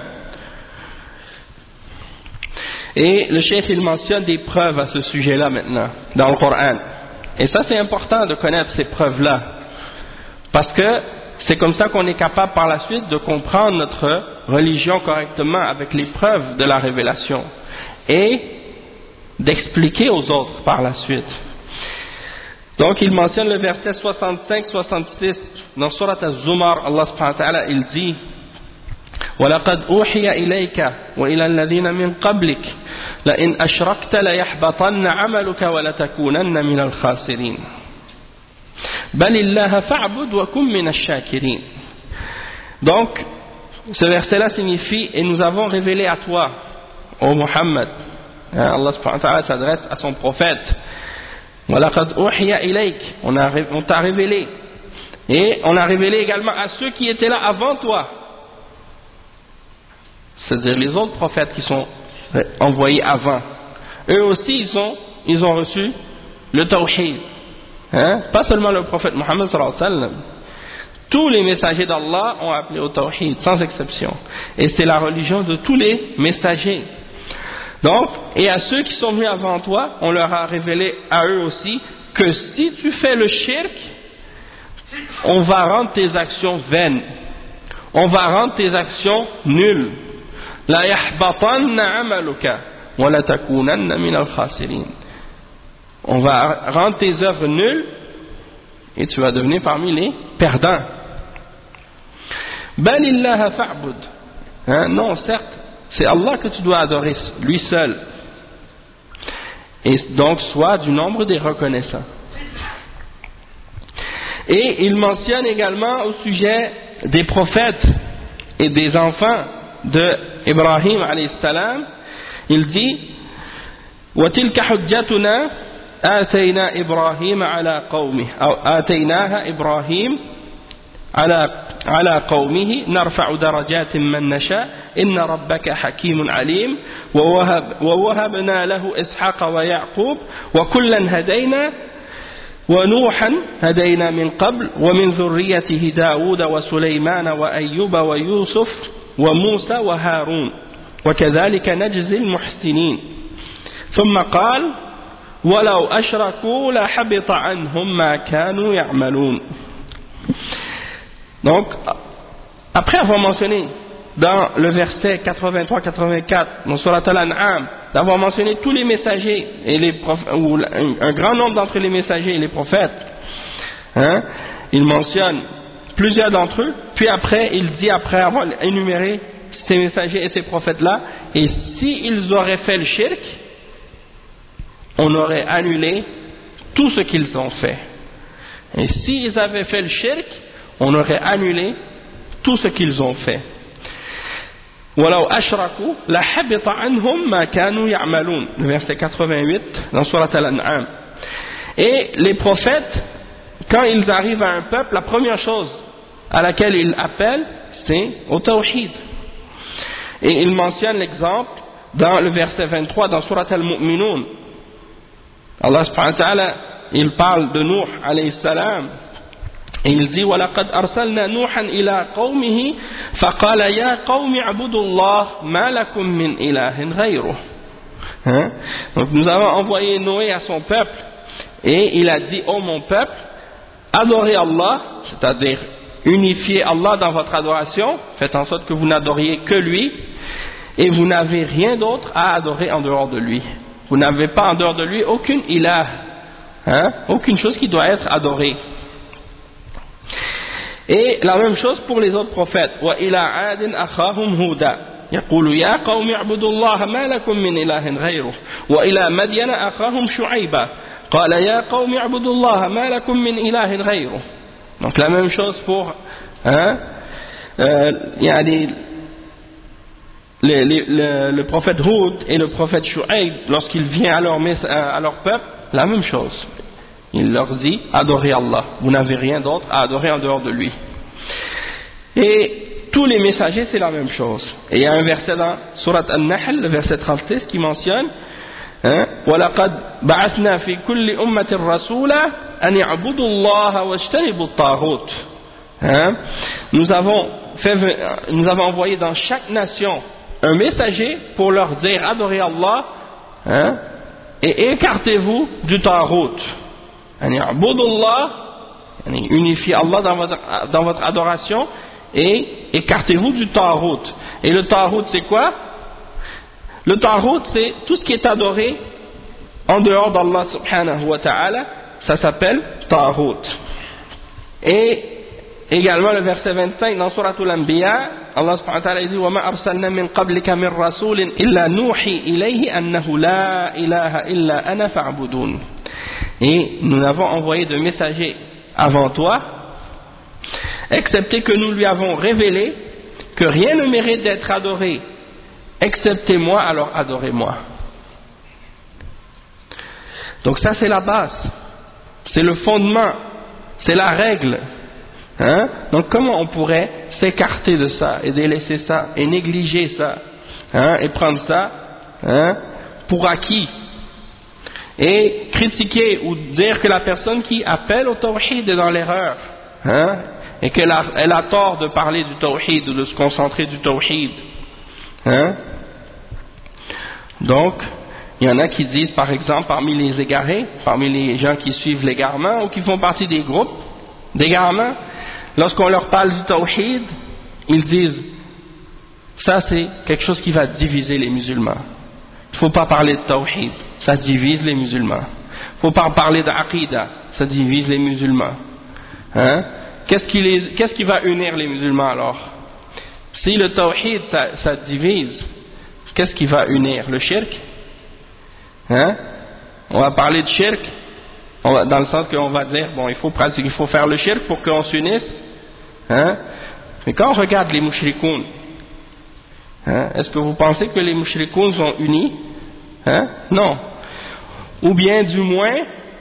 Et le cheikh il mentionne des preuves à ce sujet-là maintenant dans le Coran, et ça c'est important de connaître ces preuves-là, parce que c'est comme ça qu'on est capable par la suite de comprendre notre religion correctement, avec les preuves de la révélation, et d'expliquer aux autres par la suite. Donc il mentionne le verset 65-66 dans Surat Az-Zumar. Allah subhanahu wa ta'ala il dit: وَلَقَدْ أُوحِيَ إِلَيْكَ وَإِلَى الَّذِينَ مِنْ قَبْلِكَ لَإِنْ أَشْرَكْتَ لَيَحْبَطَنَّ عَمَلُكَ وَلَتَكُونَنَّ مِنَ الْخَاسِرِينَ بَلِ اللَّهَ فَاعْبُدْ وَكُن مِنَ الشَّاكِرِينَ. Donc ce verset là signifie: et nous avons révélé à toi, ô Muhammad, Allah subhanahu wa ta'ala s'adresse à son prophète, وَلَقَدْ أُوحِيَ إِلَيْكَ, on t'a révélé, et on a révélé également à ceux qui étaient là avant toi, c'est-à-dire les autres prophètes qui sont envoyés avant, eux aussi ils ont reçu le tawhid, pas seulement le prophète Muhammad sallallahu alayhi wa sallam, tous les messagers d'Allah ont appelé au tawhid sans exception, et c'est la religion de tous les messagers. Donc, et à ceux qui sont venus avant toi, on leur a révélé à eux aussi que si tu fais le shirk, on va rendre tes actions vaines, on va rendre tes actions nulles. La yahbatanna amaluka wa la takunanna min al-khasirin. On va rendre tes œuvres nulles et tu vas devenir parmi les perdants. Balillaha fa'bud. Non, certes, c'est Allah que tu dois adorer, lui seul. Et donc, sois du nombre des reconnaissants. Et il mentionne également au sujet des prophètes et des enfants de Ibrahim alayhi salam, il dit: وَتِلْكَ حُجَّتُنَا آتَيْنَا إِبْرَاهِيمَ عَلَى قَوْمِهِ أو آتَيْنَاهَا إِبْرَاهِيمَ على قومه نرفع درجات من نشاء إن ربك حكيم عليم ووهبنا له إسحاق ويعقوب وكلا هدينا ونوحا هدينا من قبل ومن ذريته داود وسليمان وأيوب ويوسف وموسى وهارون وكذلك نجزي المحسنين ثم قال ولو أشركوا لحبط عنهم ما كانوا يعملون. Donc après avoir mentionné dans le verset 83-84 dans Surat Al-An'am d'avoir mentionné tous les messagers et les ou un grand nombre d'entre les messagers et les prophètes, il mentionne plusieurs d'entre eux, puis après il dit, après avoir énuméré ces messagers et ces prophètes là, et s'ils auraient fait le shirk, on aurait annulé tout ce qu'ils ont fait. Et s'ils avaient fait le shirk, on aurait annulé tout ce qu'ils ont fait. وَلَوْ أَشْرَكُوا لَحَبِطَ عَنْهُمْ مَا كَانُوا يَعْمَلُونَ, le verset 88 dans Surat Al-An'am. Et les prophètes, quand ils arrivent à un peuple, la première chose à laquelle ils appellent, c'est au tawhid. Et ils mentionnent l'exemple dans le verset 23 dans Surat Al-Mu'minun. Allah subhanahu wa ta'ala, il parle de Nuh alayhi salam. Et il dit وَلَقَدْ أَرْسَلْنَا نُوحًا إِلَىٰ قَوْمِهِ فَقَالَ يَا قَوْمِ اعْبُدُوا اللَّهَ مَا لَكُمْ مِنْ إِلَٰهٍ غَيْرُهُ. Donc nous avons envoyé Noé à son peuple et il a dit, ô mon peuple, adorez Allah, c'est-à-dire unifiez Allah dans votre adoration, faites en sorte que vous n'adoriez que lui et vous n'avez rien d'autre à adorer en dehors de lui. Vous n'avez pas en dehors de lui aucune ilah, aucune chose qui doit être adorée. Et la même chose pour les autres prophètes. وَإِلَىٰ عَادٍ أَخَاهُمْ هُودًا يَقُولُ يَا قَوْمِ اعْبُدُوا اللَّهَ مَا لَكُمْ مِنْ إِلَٰهٍ غَيْرُهُ وَإِلَىٰ مَدْيَنَ أَخَاهُمْ شُعَيْبًا قَالَ يَا قَوْمِ اعْبُدُوا اللَّهَ مَا لَكُمْ مِنْ إِلَٰهٍ غَيْرُهُ. Donc la même chose pour le prophète Houd et le prophète Shu'aib, lorsqu'il vient à leur peuple, la même chose. Il leur dit, adorez Allah, vous n'avez rien d'autre à adorer en dehors de lui. Et tous les messagers, c'est la même chose. Et il y a un verset dans Surat An-Nahl, le verset 36, qui mentionne وَلَقَدْ بَعَثْنَا فِي كُلِّ أُمَّةٍ رَسُولًا أَنِ اعْبُدُوا اللَّهَ وَاجْتَنِبُوا الطَّاغُوتَ. Nous avons envoyé dans chaque nation un messager pour leur dire, adorez Allah et écartez-vous du Taghut. Unifiez Allah dans votre adoration et écartez-vous du Taghut. Et le Taghut, c'est quoi? Le Taghut, c'est tout ce qui est adoré en dehors d'Allah subhanahu wa ta'ala, ça s'appelle Taghut. Et également le verset 25 dans Surat Al-Anbiya, Allah subhanahu wa ta'ala dit وَمَا أَرْسَلْنَا مِن قَبْلِكَ مِن رَّسُولٍ إِلَّا نُوحِي إِلَيْهِ أَنَّهُ لَا إِلَهَ إِلَّا أَنَا فَاعْبُدُونِ. Et nous n'avons envoyé de messagers avant toi, excepté que nous lui avons révélé que rien ne mérite d'être adoré, excepté moi, alors adorez-moi. Donc ça c'est la base, c'est le fondement, c'est la règle. Donc comment on pourrait s'écarter de ça et délaisser ça et négliger ça et prendre ça pour acquis et critiquer ou dire que la personne qui appelle au tawhid est dans l'erreur et qu'elle a tort de parler du tawhid ou de se concentrer du tawhid. Donc il y en a qui disent par exemple parmi les égarés, parmi les gens qui suivent l'égarement ou qui font partie des groupes d'égarement, lorsqu'on leur parle du tawhid, ils disent ça c'est quelque chose qui va diviser les musulmans. Il ne faut pas parler de tawhid, ça divise les musulmans. Il ne faut pas parler d'aqidah, ça divise les musulmans. Qu'est-ce qui va unir les musulmans alors? Si le tawhid ça divise, qu'est-ce qui va unir? Le shirk? On va parler de shirk, dans le sens qu'on va dire bon, il faut faire le shirk pour qu'on s'unisse. Mais quand on regarde les mushrikoun, est-ce que vous pensez que les mushrikoun sont unis? Non. Ou bien du moins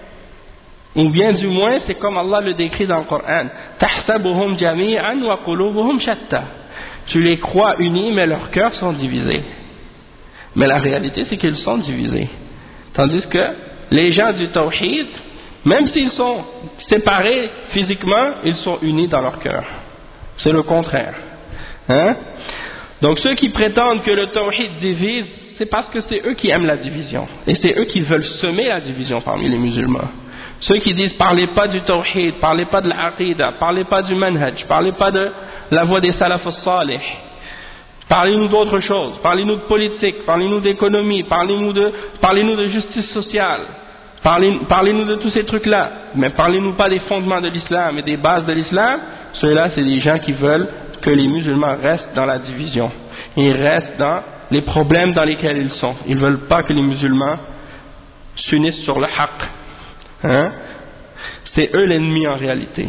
c'est comme Allah le décrit dans le Coran, tahsabuhum jami'an wa qulubuhum shatta. Tu les crois unis mais leurs cœurs sont divisés. Mais la réalité c'est qu'ils sont divisés. Tandis que les gens du tawhid, Même s'ils sont séparés physiquement, ils sont unis dans leur cœur. C'est le contraire. Hein? Donc ceux qui prétendent que le tawhid divise, c'est parce que c'est eux qui aiment la division. Et c'est eux qui veulent semer la division parmi les musulmans. Ceux qui disent parlez pas du tawhid, parlez pas de l'aqida, parlez pas du manhaj, parlez pas de la voie des salaf as-salih. Parlez-nous d'autre chose, parlez-nous de politique, parlez-nous d'économie, parlez-nous de justice sociale, parlez-nous de tous ces trucs-là, mais parlez-nous pas des fondements de l'islam et des bases de l'islam. Ceux-là, c'est des gens qui veulent que les musulmans restent dans la division. Ils restent dans les problèmes dans lesquels ils sont. Ils veulent pas que les musulmans s'unissent sur le haqq. Hein? C'est eux l'ennemi en réalité.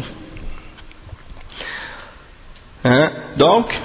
Hein? Donc,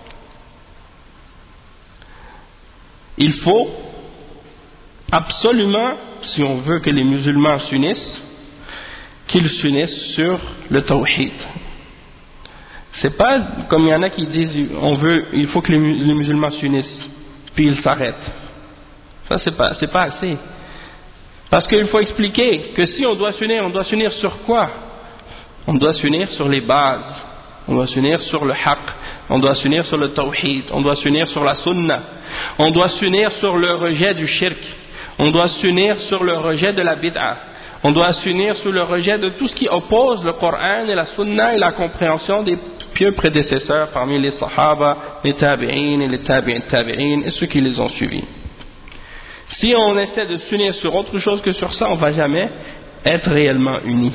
il faut absolument, si on veut que les musulmans s'unissent, qu'ils s'unissent sur le tawhid. C'est pas comme il y en a qui disent il faut que les musulmans s'unissent, puis ils s'arrêtent. Ça c'est pas assez. Parce qu'il faut expliquer que si on doit s'unir sur quoi? On doit s'unir sur les bases, on doit s'unir sur le haqq, on doit s'unir sur le tawhid, on doit s'unir sur la sunna, on doit s'unir sur le rejet du shirk, on doit s'unir sur le rejet de la bid'a, on doit s'unir sur le rejet de tout ce qui oppose le Coran et la sunna et la compréhension des pieux prédécesseurs parmi les sahaba, les tabi'in et les tabi'in et ceux qui les ont suivis. Si on essaie de s'unir sur autre chose que sur ça, on ne va jamais être réellement unis.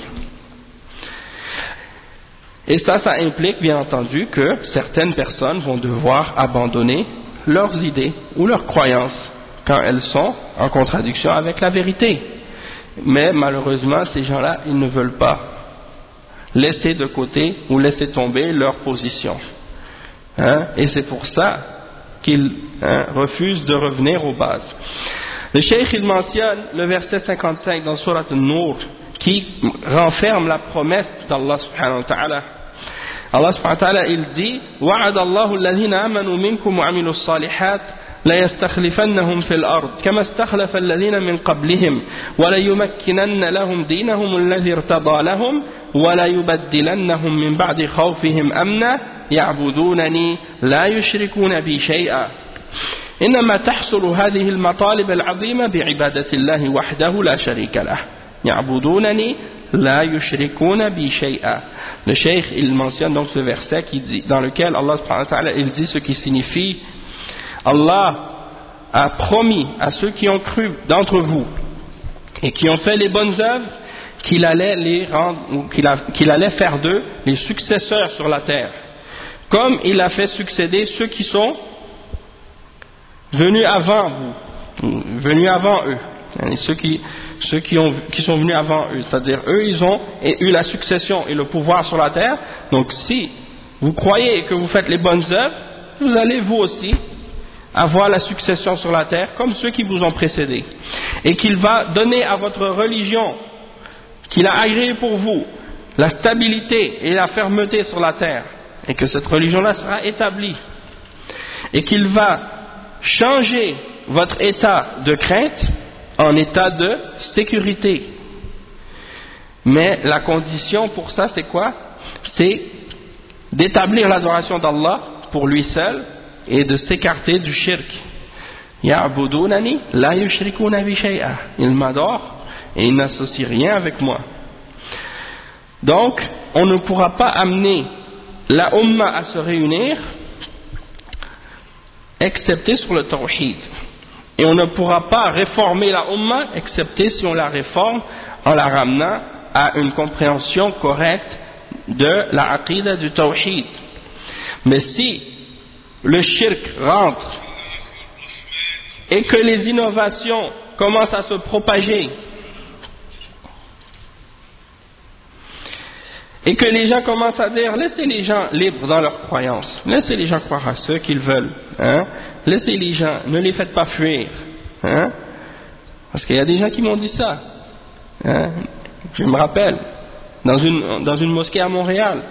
Et ça implique bien entendu que certaines personnes vont devoir abandonner leurs idées ou leurs croyances quand elles sont en contradiction avec la vérité. Mais malheureusement, ces gens-là, ils ne veulent pas laisser de côté ou laisser tomber leur position. Et c'est pour ça qu'ils refusent de revenir aux bases. Le Cheikh il mentionne le verset 55 dans Surat An-Nur qui renferme la promesse d'Allah subhanahu wa ta'ala. Allah subhanahu wa ta'ala il dit وَعَدَ اللَّهُ الَّذِينَ آمَنُوا مِنكُمْ وَعَمِلُوا الصَّالِحَاتِ لَيَسْتَخْلِفَنَّهُمْ فِي الْأَرْضِ كَمَا اسْتَخْلَفَ الَّذِينَ مِنْ قَبْلِهِمْ وَلَيُمَكِّنَنَّ لَهُمْ دِينَهُمُ الَّذِي ارْتَضَى لَهُمْ وَلَيُبَدِّلَنَّهُم مِنْ بَعْدِ خَوْفِهِمْ أَمْنًا يَعْبُدُونَنِي لَا يُشْرِكُونَ بِي شَيْئًا إنما تحصل هذه المطالب العظيمة بعبادة الله وحده لا شريك له يعبدونني لا يشركون بي شيئا. Le Cheikh il mentionne donc ce verset qui dit, dans lequel Allah subhanahu wa ta'ala il dit ce qui signifie Allah a promis à ceux qui ont cru d'entre vous et qui ont fait les bonnes œuvres qu'il allait les rendre ou qu'il allait faire d'eux les successeurs sur la terre comme il a fait succéder ceux qui sont venus avant vous, venus avant eux, ceux qui sont venus avant eux, c'est-à-dire eux ils ont eu la succession et le pouvoir sur la terre. Donc si vous croyez que vous faites les bonnes œuvres, vous allez vous aussi avoir la succession sur la terre comme ceux qui vous ont précédés, et qu'il va donner à votre religion qu'il a agréée pour vous la stabilité et la fermeté sur la terre, et que cette religion-là sera établie, et qu'il va changer votre état de crainte en état de sécurité. Mais la condition pour ça c'est quoi? C'est d'établir l'adoration d'Allah pour lui seul et de s'écarter du shirk. Ya'budunani la yushrikuna bi shay'a. Ils m'adorent et ils n'associent rien avec moi. Donc on ne pourra pas amener la Ummah à se réunir excepté sur le tawhid, et on ne pourra pas réformer la Ummah excepté si on la réforme en la ramenant à une compréhension correcte de la aqida du tawhid. Mais si le shirk rentre et que les innovations commencent à se propager et que les gens commencent à dire laissez les gens libres dans leurs croyances, laissez les gens croire à ce qu'ils veulent, laissez les gens, ne les faites pas fuir, parce qu'il y a des gens qui m'ont dit ça, je me rappelle dans une mosquée à Montréal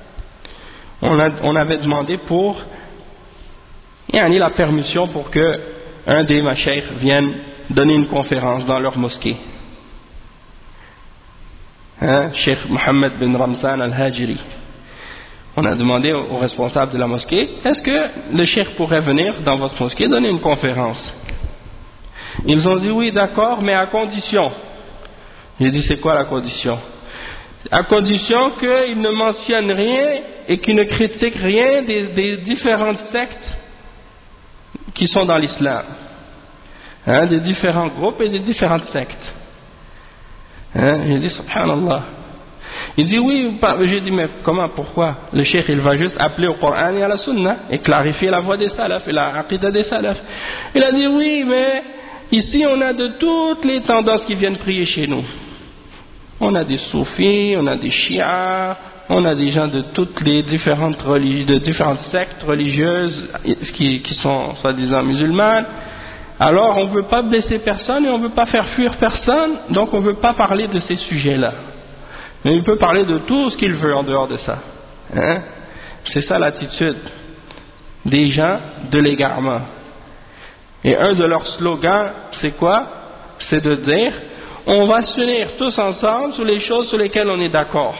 on avait demandé pour la permission pour que un des mashayikh vienne donner une conférence dans leur mosquée. Cheikh Mohammed bin Ramzan al-Hajiri. On a demandé aux responsables de la mosquée, est-ce que le cheikh pourrait venir dans votre mosquée donner une conférence? Ils ont dit oui, d'accord, mais à condition. J'ai dit c'est quoi la condition? À condition qu'il ne mentionne rien et qu'il ne critique rien des différentes sectes qui sont dans l'islam. Des différents groupes et des différentes sectes. J'ai dit subhanallah. Il dit oui, j'ai dit mais comment, pourquoi? Le cheikh il va juste appeler au Coran et à la Sunna et clarifier la voie des salafs et la aqida des salafs. Il a dit oui, mais ici on a de toutes les tendances qui viennent prier chez nous. On a des soufis, on a des chiites, on a des gens de toutes les différentes sectes religieuses qui sont soi-disant musulmanes. Alors on ne veut pas blesser personne et on ne veut pas faire fuir personne, donc on ne veut pas parler de ces sujets-là. Mais il peut parler de tout ce qu'il veut en dehors de ça. C'est ça l'attitude des gens de l'égarement. Et un de leurs slogans, c'est quoi? C'est de dire, on va s'unir tous ensemble sur les choses sur lesquelles on est d'accord.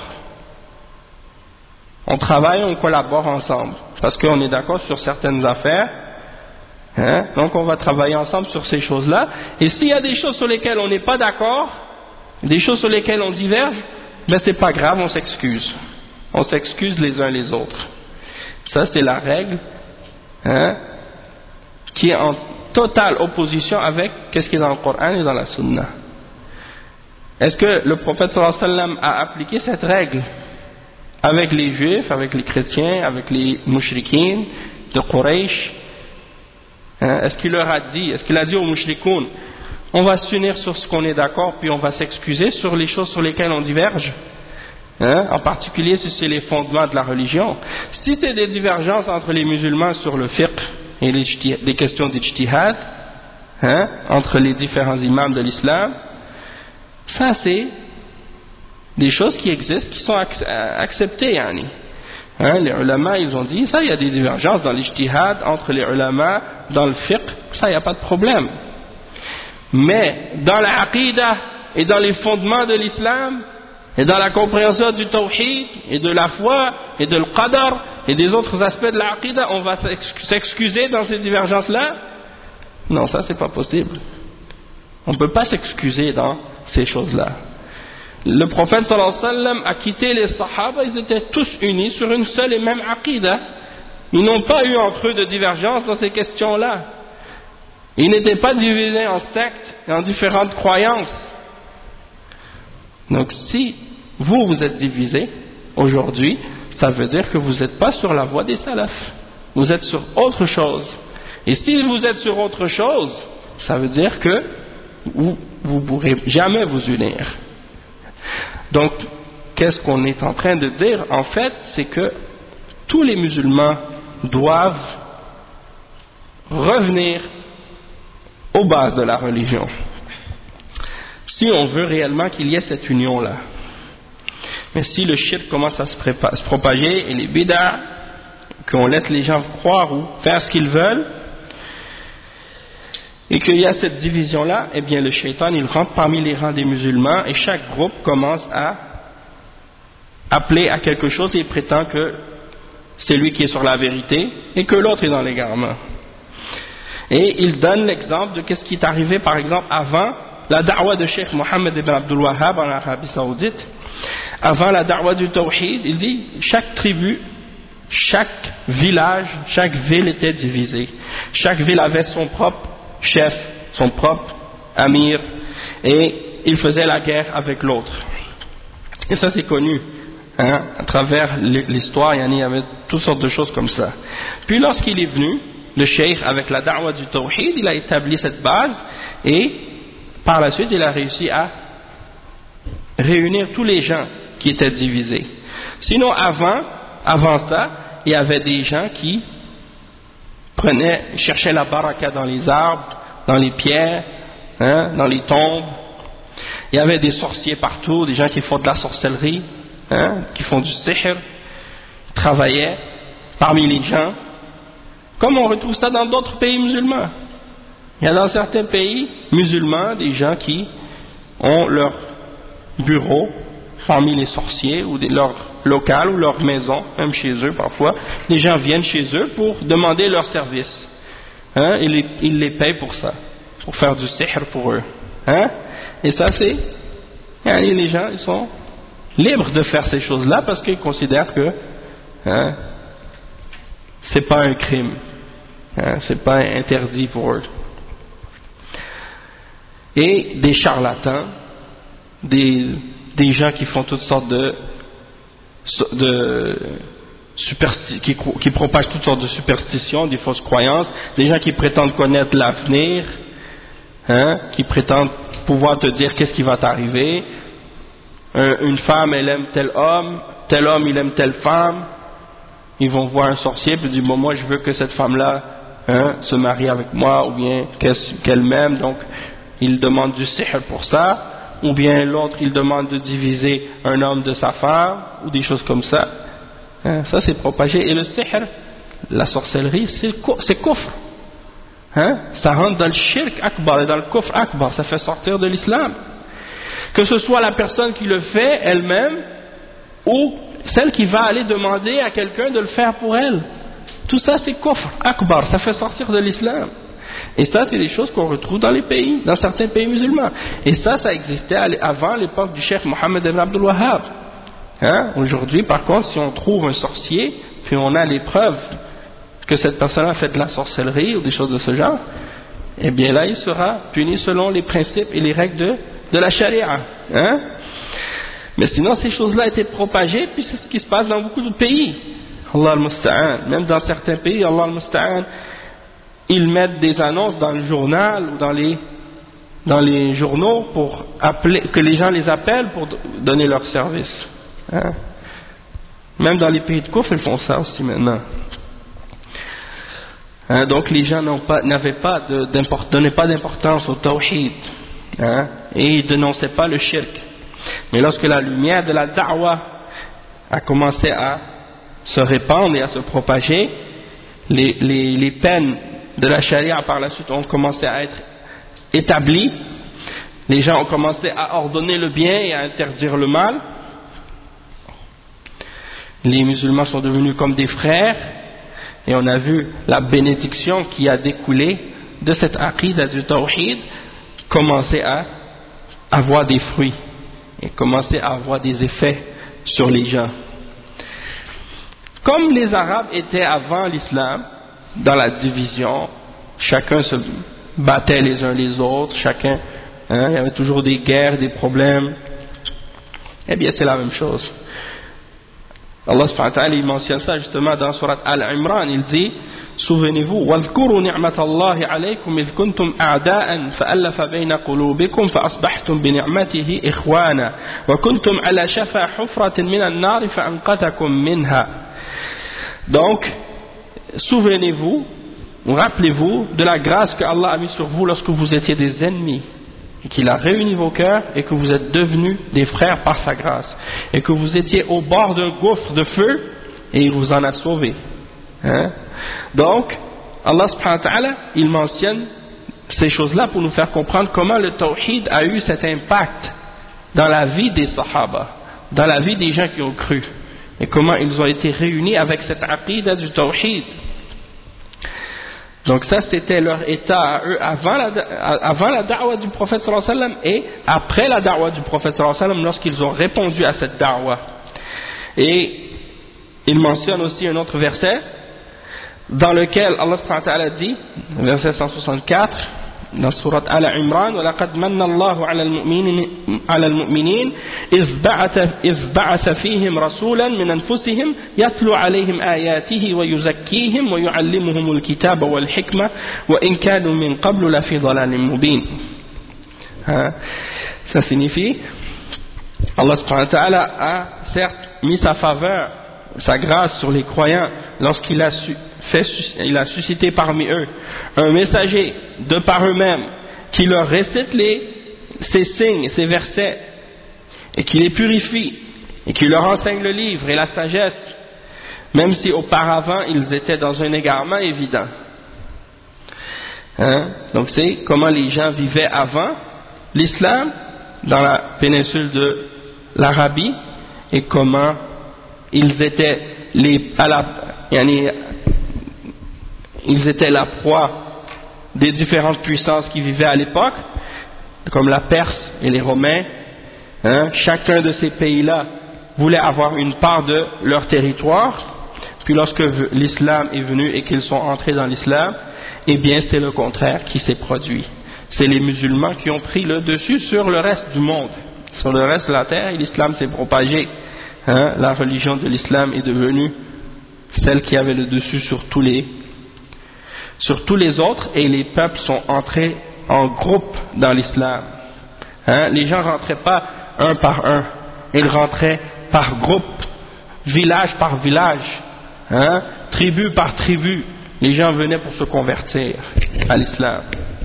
On travaille, on collabore ensemble, parce qu'on est d'accord sur certaines affaires. Donc on va travailler ensemble sur ces choses-là. Et s'il y a des choses sur lesquelles on n'est pas d'accord, des choses sur lesquelles on diverge, ben c'est pas grave, on s'excuse. On s'excuse les uns les autres. Ça c'est la règle qui est en totale opposition avec ce qui est dans le Coran et dans la Sunna. Est-ce que le prophète sallallahu alayhi wa sallam a appliqué cette règle avec les juifs, avec les chrétiens, avec les mushrikines de Quraysh? Est-ce qu'il leur a dit, est-ce qu'il a dit aux mushrikoun, on va s'unir sur ce qu'on est d'accord puis on va s'excuser sur les choses sur lesquelles on diverge, en particulier si c'est les fondements de la religion? Si c'est des divergences entre les musulmans sur le fiqh et les questions d'ijtihad, entre les différents imams de l'islam, ça c'est des choses qui existent, qui sont acceptées. Les ulama ils ont dit, ça il y a des divergences dans l'ijtihad entre les ulama, dans le fiqh, ça il n'y a pas de problème. Mais dans la aqida et dans les fondements de l'islam et dans la compréhension du tawhid et de la foi et de l'qadar et des autres aspects de la aqida, on va s'excuser dans ces divergences là? Non, ça c'est pas possible. On ne peut pas s'excuser dans ces choses là. Le prophète sallallahu alayhi wa sallam a quitté les sahaba, ils étaient tous unis sur une seule et même aqida. Ils n'ont pas eu entre eux de divergence dans ces questions là. Ils n'étaient pas divisés en sectes et en différentes croyances. Donc si vous êtes divisés aujourd'hui, ça veut dire que vous n'êtes pas sur la voie des salafs. Vous êtes sur autre chose. Et si vous êtes sur autre chose, ça veut dire que vous ne pourrez jamais vous unir. Donc, qu'est-ce qu'on est en train de dire? En fait, c'est que tous les musulmans doivent revenir aux bases de la religion, si on veut réellement qu'il y ait cette union-là. Mais si le shirk commence à se propager et les bid'ah, qu'on laisse les gens croire ou faire ce qu'ils veulent, et qu'il y a cette division-là, eh bien le shaitan il rentre parmi les rangs des musulmans et chaque groupe commence à appeler à quelque chose et prétend que c'est lui qui est sur la vérité et que l'autre est dans l'égarement. Et il donne l'exemple de ce qui est arrivé par exemple avant la da'wa de Cheikh Mohammed ibn Abdul Wahhab en Arabie Saoudite. Avant la da'wa du tawhid, il dit chaque tribu, chaque village, chaque ville était divisée. Chaque ville avait son propre chef, son propre amir, et il faisait la guerre avec l'autre. Et ça c'est connu, à travers l'histoire, il y avait toutes sortes de choses comme ça. Puis lorsqu'il est venu, le cheikh avec la da'wa du tawhid, il a établi cette base, et par la suite il a réussi à réunir tous les gens qui étaient divisés. Sinon avant ça, il y avait des gens qui cherchaient la baraka dans les arbres, dans les pierres, dans les tombes. Il y avait des sorciers partout, des gens qui font de la sorcellerie, qui font du sihr, travaillaient parmi les gens. Comme on retrouve ça dans d'autres pays musulmans. Il y a dans certains pays musulmans des gens qui ont leur bureau parmi les sorciers ou leur local ou leur maison, même chez eux parfois, les gens viennent chez eux pour demander leur service. Hein, ils les payent pour ça, pour faire du sihr pour eux. Hein, et ça c'est, les gens ils sont libres de faire ces choses-là parce qu'ils considèrent que c'est pas un crime, c'est pas interdit pour eux. Et des charlatans, des gens qui font toutes sortes qui propagent toutes sortes de superstitions, des fausses croyances, des gens qui prétendent connaître l'avenir, qui prétendent pouvoir te dire qu'est-ce qui va t'arriver. Une femme elle aime tel homme il aime telle femme. Ils vont voir un sorcier puis dire bon, moi je veux que cette femme-là se marie avec moi, ou bien qu'elle m'aime, donc il demande du sihr pour ça. Ou bien l'autre il demande de diviser un homme de sa femme, ou des choses comme ça. Ça c'est propagé. Et le sihr, la sorcellerie, c'est kufr. Ça rentre dans le shirk akbar et dans le kufr akbar, ça fait sortir de l'islam. Que ce soit la personne qui le fait elle-même ou celle qui va aller demander à quelqu'un de le faire pour elle. Tout ça c'est kufr akbar, ça fait sortir de l'islam. Et ça c'est des choses qu'on retrouve dans les pays, dans certains pays musulmans. Et ça existait avant l'époque du cheikh Mohammed ibn Abdul Wahhab. Aujourd'hui par contre, si on trouve un sorcier puis on a les preuves que cette personne a fait de la sorcellerie ou des choses de ce genre, eh bien là il sera puni selon les principes et les règles de la charia. Mais sinon ces choses-là étaient propagées, puis c'est ce qui se passe dans beaucoup de pays. Allah al-Musta'an. Même dans certains pays, Allah al-Musta'an, ils mettent des annonces dans le journal ou dans les journaux pour que les gens les appellent pour donner leur service. Même dans les pays de Kouf, ils font ça aussi maintenant. Donc les gens donnaient pas d'importance au tawhid, et ils dénonçaient pas le shirk. Mais lorsque la lumière de la da'wa a commencé à se répandre et à se propager, les peines de la charia par la suite ont commencé à être établies. Les gens ont commencé à ordonner le bien et à interdire le mal. Les musulmans sont devenus comme des frères. Et on a vu la bénédiction qui a découlé de cette aqidah du tawhid commencer à avoir des fruits et commencer à avoir des effets sur les gens. Comme les Arabes étaient avant l'islam, dans la division, chacun se battait les uns les autres, chacun, il y avait toujours des guerres, des problèmes. Eh bien c'est la même chose. Allah subhanahu wa ta'ala il mentionne ça justement dans surat Al-Imran, il dit souvenez-vous وَاذْكُرُوا نِعْمَةَ اللَّهِ عَلَيْكُمْ إِذْ كُنْتُمْ أَعْدَاءً فَأَلَّفَ بَيْنَ قُلُوبِكُمْ فَأَصْبَحْتُمْ بِنِعْمَتِهِ إِخْوَانًا وَكُنْتُمْ عَلَى شَفَا حُفْرَةٍ مِنَ النَّارِ فَأَنْقَذَكُمْ مِنْهَا. Donc souvenez-vous, rappelez-vous de la grâce que Allah a mise sur vous lorsque vous étiez des ennemis, et qu'il a réuni vos cœurs et que vous êtes devenus des frères par sa grâce, et que vous étiez au bord d'un gouffre de feu et il vous en a sauvés. Donc Allah subhanahu wa ta'ala il mentionne ces choses-là pour nous faire comprendre comment le tawhid a eu cet impact dans la vie des sahaba, dans la vie des gens qui ont cru, et comment ils ont été réunis avec cette aqidah du tawhid. Donc ça c'était leur état à eux avant la da'wa du prophète sallallahu alayhi wa sallam et après la da'wa du prophète sallallahu alayhi wa sallam lorsqu'ils ont répondu à cette da'wa. Et il mentionne aussi un autre verset dans lequel Allah subhanahu wa ta'ala dit, verset 164 dans surat Al-Imran وَلَقَدْ مَنَّ اللَّهُ عَلَى الْمُؤْمِنِينَ إِذْ بَعَثَ فِيهِمْ رَسُولًا مِنْ أَنفُسِهِمْ يَتْلُو عَلَيْهِمْ آيَاتِهِ وَيُزَكِّيهِمْ وَيُعَلِّمُهُمُ الْكِتَابَ وَالْحِكْمَةَ وَإِنْ كَانُوا مِنْ قَبْلُ لَفِي ضَلَالٍ مُبِينٍ. Ça signifie Allah subhanahu wa ta'ala a certes mis sa faveur, sa grâce sur les croyants lorsqu'il a il a suscité parmi eux un messager de par eux-mêmes qui leur récite ces signes, ces versets, et qui les purifie et qui leur enseigne le livre et la sagesse, même si auparavant ils étaient dans un égarement évident. Donc c'est comment les gens vivaient avant l'islam dans la péninsule l'Arabie et comment ils étaient ils étaient la proie des différentes puissances qui vivaient à l'époque, comme la Perse et les Romains. Chacun de ces pays-là voulait avoir une part de leur territoire. Puis lorsque l'islam est venu et qu'ils sont entrés dans l'islam, eh bien c'est le contraire qui s'est produit. C'est les musulmans qui ont pris le dessus sur le reste du monde. Sur le reste de la terre, et l'islam s'est propagé. La religion de l'islam est devenue celle qui avait le dessus sur tous les autres, et les peuples sont entrés en groupe dans l'islam. Les gens ne rentraient pas un par un, ils rentraient par groupe, village par village, tribu par tribu. Les gens venaient pour se convertir à l'islam.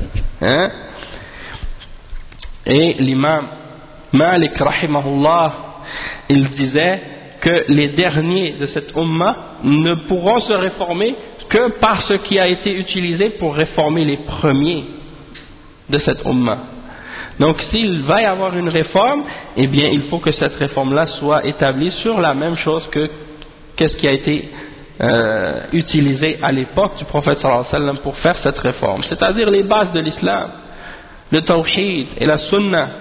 Et l'imam Malik rahimahullah, il disait que les derniers de cette umma ne pourront se réformer que par ce qui a été utilisé pour réformer les premiers de cette umma. Donc s'il va y avoir une réforme, eh bien il faut que cette réforme-là soit établie sur la même chose que qu'est-ce qui a été utilisé à l'époque du prophète sallallahu alayhi wa sallam pour faire cette réforme, c'est-à-dire les bases de l'islam, le tawhid et la sunna.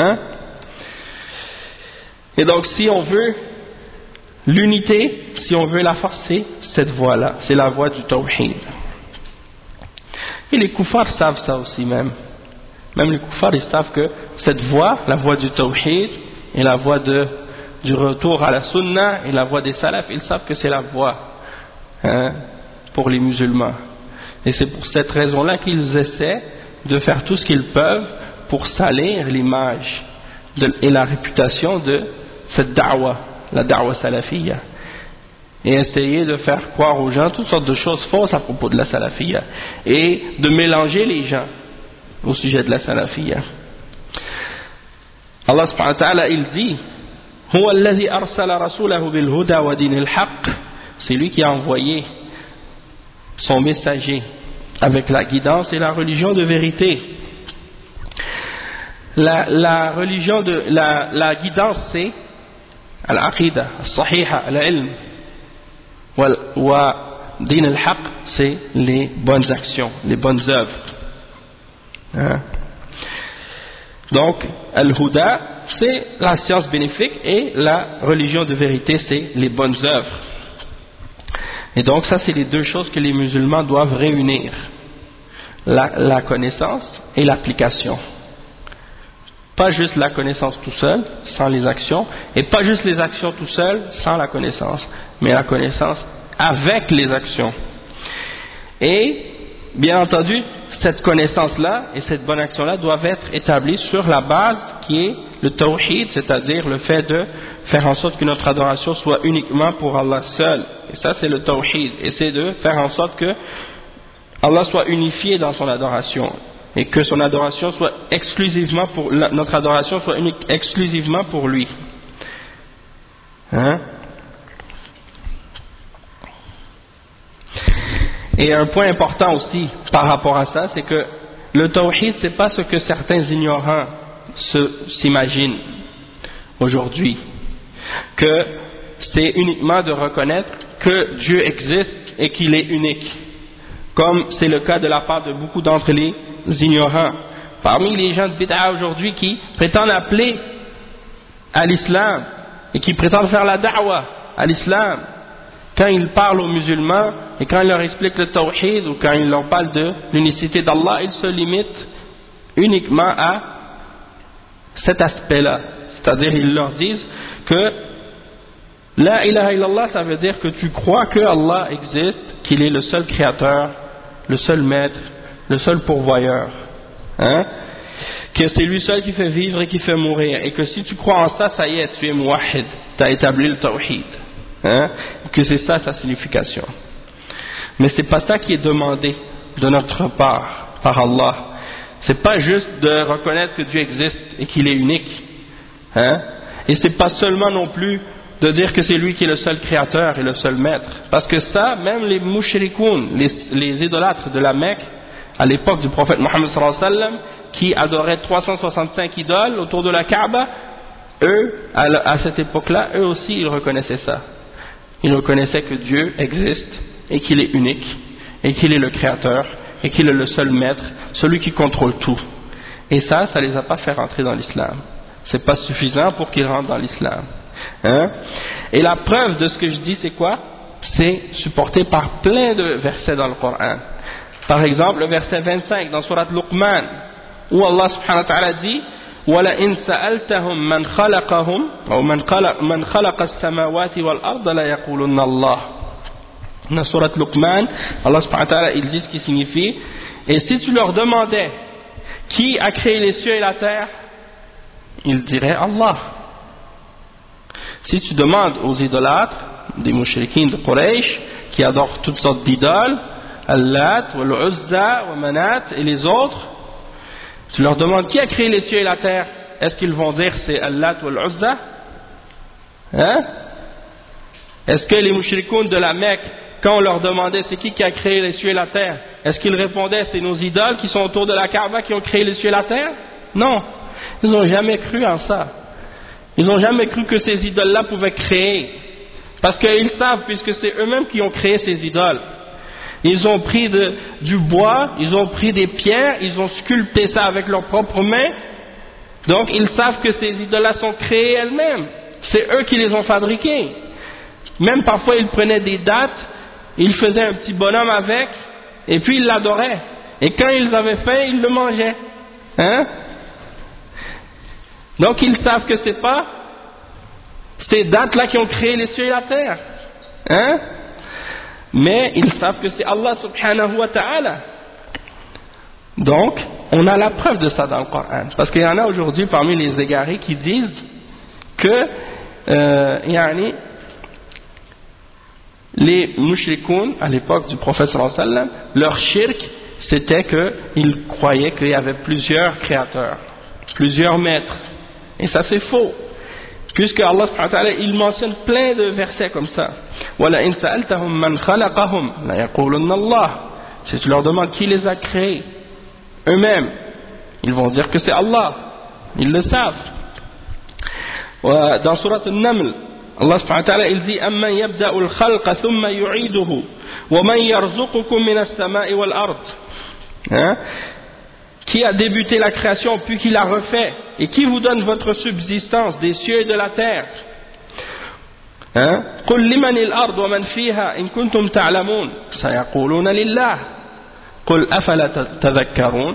Et donc si on veut l'unité, si on veut la forcer, cette voie-là, c'est la voie du tawhid. Et les koufars savent ça aussi même. Même les koufars, ils savent que cette voie, la voie du tawhid et la voie du retour à la sunna et la voie des salafs, ils savent que c'est la voie pour les musulmans. Et c'est pour cette raison-là qu'ils essaient de faire tout ce qu'ils peuvent pour salir l'image et la réputation de cette da'wa, la da'wa salafiyya, et essayer de faire croire aux gens toutes sortes de choses fausses à propos de la salafiyya et de mélanger les gens au sujet de la salafiyya. Allah subhanahu wa ta'ala, il dit Huwa alladhi arsala rasulahu bil huda wa dinil haqq, c'est lui qui a envoyé son messager avec la guidance et la religion de vérité. La religion de la guidance, c'est al-aqida, al-sahiha, al-ilm, wa din al-haq, c'est les bonnes actions, les bonnes œuvres. Donc al-huda, c'est la science bénéfique, et la religion de vérité, c'est les bonnes œuvres. Et donc ça, c'est les deux choses que les musulmans doivent réunir, la connaissance et l'application. Pas juste la connaissance tout seul, sans les actions, et pas juste les actions tout seul, sans la connaissance, mais la connaissance avec les actions. Et, bien entendu, cette connaissance-là et cette bonne action-là doivent être établies sur la base qui est le tawhid, c'est-à-dire le fait de faire en sorte que notre adoration soit uniquement pour Allah seul. Et ça, c'est le tawhid, et c'est de faire en sorte que Allah soit unifié dans son adoration, et que son adoration soit exclusivement pour notre adoration soit unique exclusivement pour lui. Et un point important aussi par rapport à ça, c'est que le tawhid, c'est pas ce que certains ignorants s'imaginent aujourd'hui, que c'est uniquement de reconnaître que Dieu existe et qu'il est unique, comme c'est le cas de la part de beaucoup d'entre les ignorants. Parmi les gens de bid'a aujourd'hui qui prétendent appeler à l'islam et qui prétendent faire la da'wa à l'islam, quand ils parlent aux musulmans et quand ils leur expliquent le tawhid ou quand ils leur parlent de l'unicité d'Allah, ils se limitent uniquement à cet aspect-là. C'est-à-dire, ils leur disent que la ilaha illallah, ça veut dire que tu crois que Allah existe, qu'il est le seul créateur, le seul maître, le seul pourvoyeur, que c'est lui seul qui fait vivre et qui fait mourir, et que si tu crois en ça, ça y est, tu es muwahhid, tu as établi le tawhid, que c'est ça sa signification. Mais c'est pas ça qui est demandé de notre part par Allah. C'est pas juste de reconnaître que Dieu existe et qu'il est unique, et c'est pas seulement non plus de dire que c'est lui qui est le seul créateur et le seul maître, parce que ça, même les mushrikoun, les idolâtres de la Mecque à l'époque du prophète Mohammed sallallahu alayhi wa sallam, qui adoraient 365 idoles autour de la Kaaba, eux, à cette époque-là, eux aussi, ils reconnaissaient ça. Ils reconnaissaient que Dieu existe et qu'il est unique et qu'il est le créateur et qu'il est le seul maître, celui qui contrôle tout. Et ça les a pas fait rentrer dans l'islam. C'est pas suffisant pour qu'ils rentrent dans l'islam. Hein? Et la preuve de ce que je dis, c'est quoi? C'est supporté par plein de versets dans le Coran. Par exemple, le verset 25 dans Surat Luqman, où Allah subhanahu wa ta'ala dit وَلَئِنْ سَأَلْتَهُمْ مَنْ خَلَقَهُمْ أو مَنْ خَلَقَ السَّمَاوَاتِ وَالْأَرْضَ لَيَقُولُنَّ اللَّهُ. Dans Surat Luqman, Allah subhanahu wa ta'ala, il dit ce qui signifie: et si tu leur demandais qui a créé les cieux et la terre, ils diraient Allah. Si tu demandes aux idolâtres, des mouchriquins de Quraysh, qui adorent toutes sortes d'idoles, Allat, Al-Uzza, Manat et les autres, tu leur demandes qui a créé les cieux et la terre, est-ce qu'ils vont dire c'est Allat ou Al-Uzza? Hein? Est-ce que les mouchrikoun de la Mecque, quand on leur demandait c'est qui a créé les cieux et la terre, est-ce qu'ils répondaient c'est nos idoles qui sont autour de la Kaaba qui ont créé les cieux et la terre? Non, ils n'ont jamais cru en ça. Ils n'ont jamais cru que ces idoles-là pouvaient créer, parce qu'ils savent, puisque c'est eux-mêmes qui ont créé ces idoles. Ils ont pris du bois, ils ont pris des pierres, ils ont sculpté ça avec leurs propres mains. Donc ils savent que ces idoles-là sont créées elles-mêmes. C'est eux qui les ont fabriquées. Même parfois ils prenaient des dattes, ils faisaient un petit bonhomme avec, et puis ils l'adoraient. Et quand ils avaient faim, ils le mangeaient. Hein? Donc ils savent que c'est pas ces dates-là qui ont créé les cieux et la terre. Hein? Mais ils savent que c'est Allah subhanahu wa ta'ala. Donc, on a la preuve de ça dans le Coran. Parce qu'il y en a aujourd'hui parmi les égarés qui disent que les mushrikoun, à l'époque du prophète sallallahu alayhi wa sallam, leur shirk, c'était qu'ils croyaient qu'il y avait plusieurs créateurs, plusieurs maîtres. Et ça c'est faux. Puisque Allah subhanahu wa ta'ala, il mentionne plein de versets comme ça. وَلَئِنْ سَأَلْتَهُمْ مَنْ خَلَقَهُمْ لَيَقُولُنَّ اللَّهُ. Si tu leur demandes qui les a créés, eux-mêmes, ils vont dire que c'est Allah. Ils le savent. Dans Surat An-Naml, Allah subhanahu wa ta'ala, il dit أَمَّنْ يَبْدَأُ الْخَلْقَ ثُمَّ يُعِيدُهُ وَمَنْ يَرْزُقُكُم مِّنَ السَّمَاءِ وَالْأَرْضِ. Qui a débuté la création puis qui l'a refait, et qui vous donne votre subsistance des cieux et de la terre? قل لمن الأرض ومن فيها إن كنتم تعلمون سيقولون لله قل أفلا تذكرون.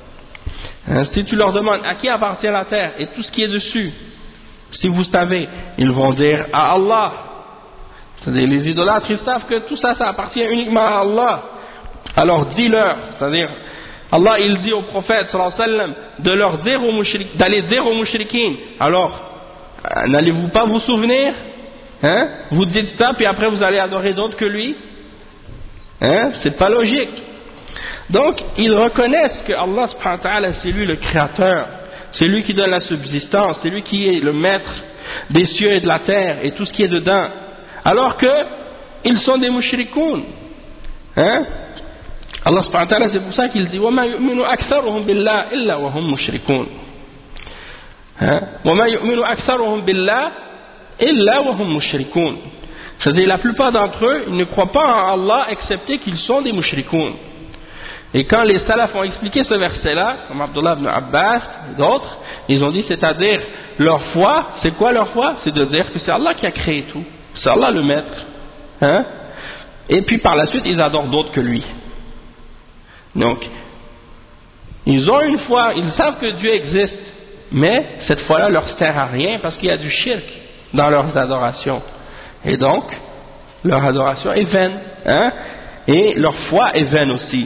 Si tu leur demandes à qui appartient la terre et tout ce qui est dessus, si vous savez, ils vont dire à Allah. C'est-à-dire les idolâtres, ils savent que tout ça, ça appartient uniquement à Allah. Alors dis-leur, c'est-à-dire Allah il dit au prophète sallallahu alayhi wa sallam de leur dire d'aller dire aux mouchriquins, alors n'allez-vous pas vous souvenir, hein? Vous dites ça puis après vous allez adorer d'autres que lui, hein? C'est pas logique. Donc ils reconnaissent que Allah subhanahu wa ta'ala c'est lui le créateur, c'est lui qui donne la subsistance, c'est lui qui est le maître des cieux et de la terre et tout ce qui est dedans, alors que ils sont des mouchrikoun, hein? Allah subhanahu wa ta'ala, c'est pour ça qu'il dit وَمَا يُؤْمِنُ أَكْثَرُهُمْ بِاللَّهِ إِلَّا وَهُمْ مُشْرِكُونَ. وَمَا يُؤْمِنُ أَكْثَرُهُمْ بِاللَّهِ إِلَّا وَهُمْ مُشْرِكُونَ. C'est-à-dire la plupart d'entre eux, ils ne croient pas en Allah excepté qu'ils sont des mushrikoun. Et quand les salafs ont expliqué ce verset-là, comme Abdullah ibn Abbas et d'autres, ils ont dit, c'est-à-dire leur foi, c'est quoi leur foi? C'est de dire que c'est Allah qui a créé tout, c'est Allah le maître, hein? Et puis par la suite ils adorent d'autres que lui. Donc, ils ont une foi, ils savent que Dieu existe, mais cette foi-là leur sert à rien parce qu'il y a du shirk dans leurs adorations. Et donc, leur adoration est vaine, hein? Et leur foi est vaine aussi.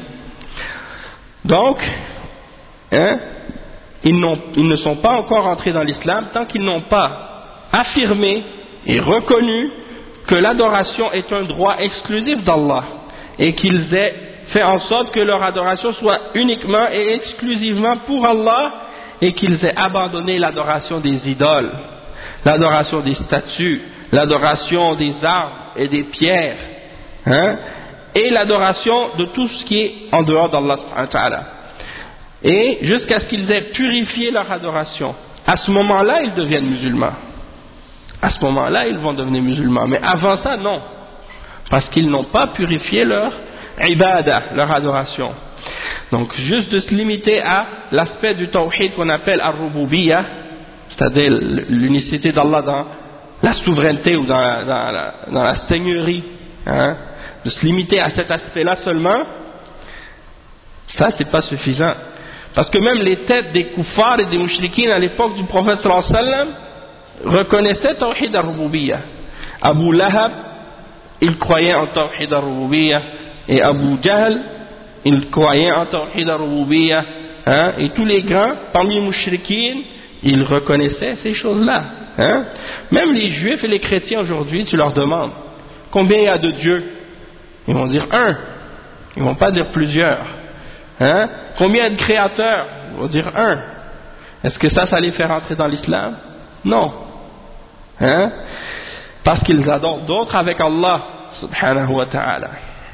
Donc, hein, ils ne sont pas encore entrés dans l'islam tant qu'ils n'ont pas affirmé et reconnu que l'adoration est un droit exclusif d'Allah et qu'ils aient fait en sorte que leur adoration soit uniquement et exclusivement pour Allah et qu'ils aient abandonné l'adoration des idoles, l'adoration des statues, l'adoration des arbres et des pierres, hein, et l'adoration de tout ce qui est en dehors d'Allah subhanahu wa ta'ala, et jusqu'à ce qu'ils aient purifié leur adoration à ce moment-là, ils deviennent musulmans. À ce moment-là, ils vont devenir musulmans. Mais avant ça, non. Parce qu'ils n'ont pas purifié leur ibadah, leur adoration. Donc, juste de se limiter à l'aspect du tawhid qu'on appelle ar-rububiyyah, c'est-à-dire l'unicité d'Allah dans la souveraineté ou dans la seigneurie, hein, de se limiter à cet aspect-là seulement, ça, c'est pas suffisant. Parce que même les têtes des kuffars et des mouchriquines à l'époque du prophète sallallahu alayhi wa sallam reconnaissaient tawhid ar-rububiyyah. Abu Lahab, il croyait en tawhid ar-rububiyyah, et Abu Jahl, il croyait en tawhid ar-rububiyyah, hein, et tous les grands parmi les mouchriquines, ils reconnaissaient ces choses-là, hein. Même les juifs et les chrétiens aujourd'hui, tu leur demandes combien il y a de dieux, ils vont dire un, ils vont pas dire plusieurs, hein. Combien de créateurs, ils vont dire un. Est-ce que ça les fait rentrer dans l'islam? Non, hein, parce qu'ils adorent d'autres avec Allah subhanahu wa ta'ala.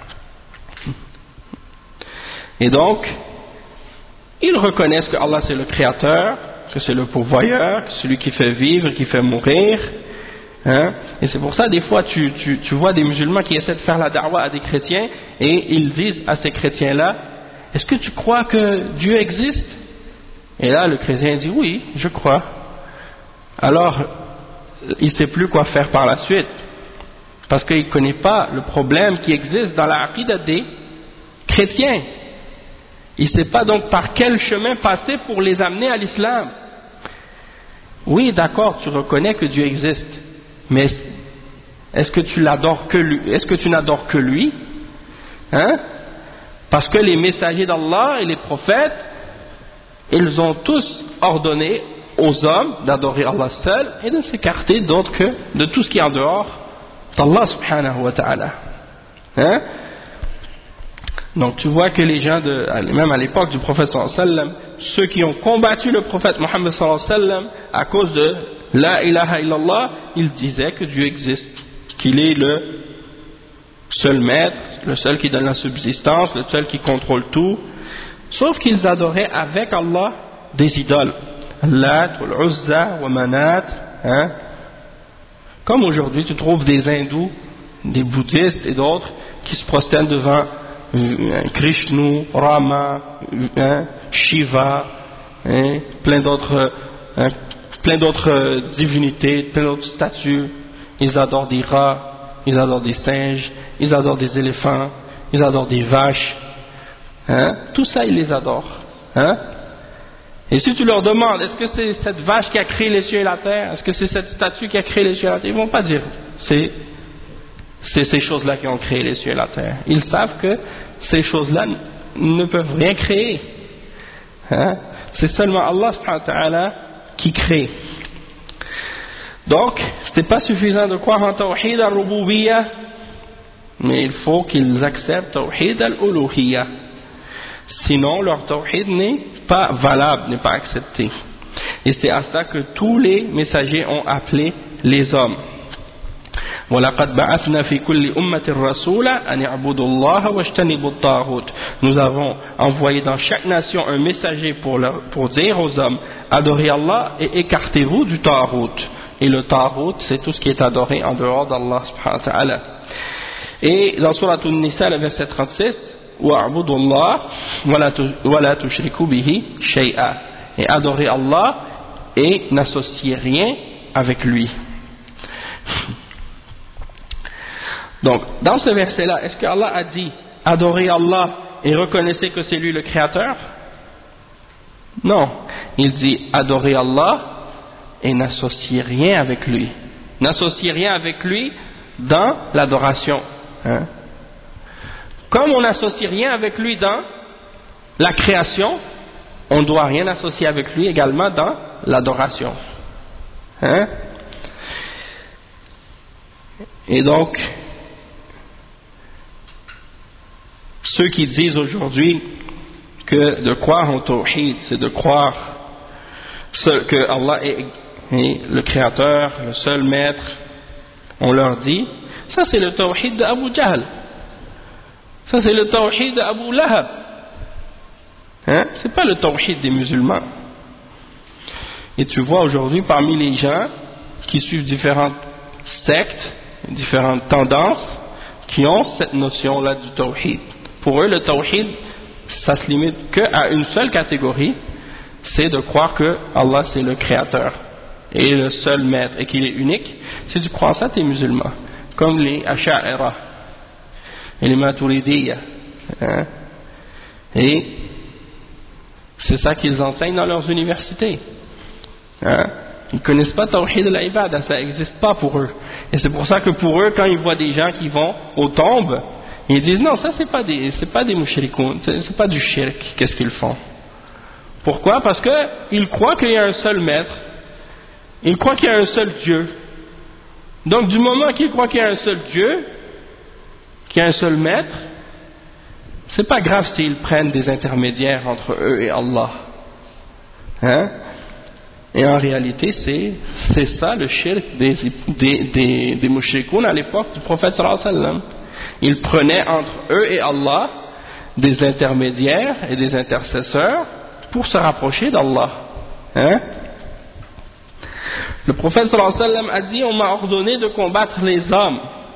Et donc, ils reconnaissent que Allah c'est le créateur, que c'est le pourvoyeur, que c'est celui qui fait vivre, qui fait mourir, hein? Et c'est pour ça des fois tu vois des musulmans qui essaient de faire la da'wa à des chrétiens et ils disent à ces chrétiens-là, est-ce que tu crois que Dieu existe? Et là le chrétien dit oui, je crois. Alors il ne sait plus quoi faire par la suite parce qu'il ne connaît pas le problème qui existe dans la aqida des chrétiens. Il ne sait pas donc par quel chemin passer pour les amener à l'islam. Oui, d'accord, tu reconnais que Dieu existe, mais est-ce que tu l'adores que lui? Est-ce que tu n'adores que lui? Hein? Parce que les messagers d'Allah et les prophètes, ils ont tous ordonné aux hommes d'adorer Allah seul et de s'écarter d'autre que de tout ce qui est en dehors d'Allah subhanahu wa ta'ala. Hein? Donc tu vois que les gens, même à l'époque du prophète sallallahu alayhi wa sallam, ceux qui ont combattu le prophète Mohammed sallallahu alayhi wa sallam à cause de la ilaha illallah, ils disaient que Dieu existe, qu'il est le seul maître, le seul qui donne la subsistance, le seul qui contrôle tout, sauf qu'ils adoraient avec Allah des idoles, Lat, Uzza, wa Manat, hein? Comme aujourd'hui tu trouves des hindous, des bouddhistes et d'autres qui se prosternent devant Krishna, Rama, hein, Shiva, hein, plein d'autres divinités, plein d'autres statues. Ils adorent des rats, ils adorent des singes, ils adorent des éléphants, ils adorent des vaches, hein, tout ça ils les adorent, hein. Et si tu leur demandes est-ce que c'est cette vache qui a créé les cieux et la terre, est-ce que c'est cette statue qui a créé les cieux et la terre, ils vont pas dire c'est ces choses-là qui ont créé les cieux et la terre. Ils savent que ces choses-là ne peuvent rien créer, hein? C'est seulement Allah subhanahu wa ta'ala qui crée. Donc ce n'est pas suffisant de croire en tawhid al-rububiyyah, mais il faut qu'ils acceptent tawhid al-uluhiyyah, sinon leur tawhid n'est pas valable, n'est pas accepté. Et c'est à ça que tous les messagers ont appelé les hommes. وَلَقَدْ بَعَثْنَا فِي كُلِّ أُمَّةٍ رَسُولًا أَنِ اعْبُدُوا اللَّهَ وَاجْتَنِبُوا الطَّاغُوتَ. Nous avons envoyé dans chaque nation un messager pour dire aux hommes adorez Allah et écartez-vous du Taghut. Et le Taghut, c'est tout ce qui est adoré en dehors d'Allah subhanahu wa ta'ala. Et dans Surah An-Nisa, le verset 36, وَاعْبُدُوا اللَّهَ وَلَا تُشْرِكُوا بِهِ شَيْئًا. Et adorez Allah et n'associez rien avec lui. Donc, dans ce verset-là, est-ce que Allah a dit adorez Allah et reconnaissez que c'est lui le créateur? Non. Il dit adorez Allah et n'associez rien avec lui. N'associez rien avec lui dans l'adoration. Hein? Comme on n'associe rien avec lui dans la création, on ne doit rien associer avec lui également dans l'adoration. Hein? Et donc, ceux qui disent aujourd'hui que de croire en Tawhid, c'est de croire que Allah est le créateur, le seul maître, on leur dit, ça c'est le Tawhid d'Abu Jahl, ça c'est le Tawhid d'Abu Lahab, hein? C'est pas le Tawhid des musulmans. Et tu vois aujourd'hui parmi les gens qui suivent différentes sectes, différentes tendances, qui ont cette notion-là du tawhid. Pour eux, le tawhid, ça se limite qu'à une seule catégorie, c'est de croire que Allah c'est le créateur et le seul maître et qu'il est unique. Si tu crois ça, tu es musulman. Comme les Asha'ira et les Maturidiyya. Hein? Et c'est ça qu'ils enseignent dans leurs universités. Hein? Ils ne connaissent pas Tawhid al-Ibada, ça n'existe pas pour eux. Et c'est pour ça que pour eux, quand ils voient des gens qui vont aux tombes, ils disent non, ça c'est pas des mushrikoun, c'est pas du shirk, qu'est-ce qu'ils font? Pourquoi? Parce qu'ils croient qu'il y a un seul maître, ils croient qu'il y a un seul Dieu. Donc du moment qu'ils croient qu'il y a un seul Dieu, qu'il y a un seul maître, c'est pas grave s'ils prennent des intermédiaires entre eux et Allah. Hein? Et en réalité, c'est ça le shirk des mushrikoun à l'époque du prophète sallallahu alayhi wa sallam. Ils prenaient entre eux et Allah des intermédiaires et des intercesseurs pour se rapprocher d'Allah. Hein? Le prophète sallallahu alayhi wa sallam a dit: on m'a ordonné de combattre les hommes.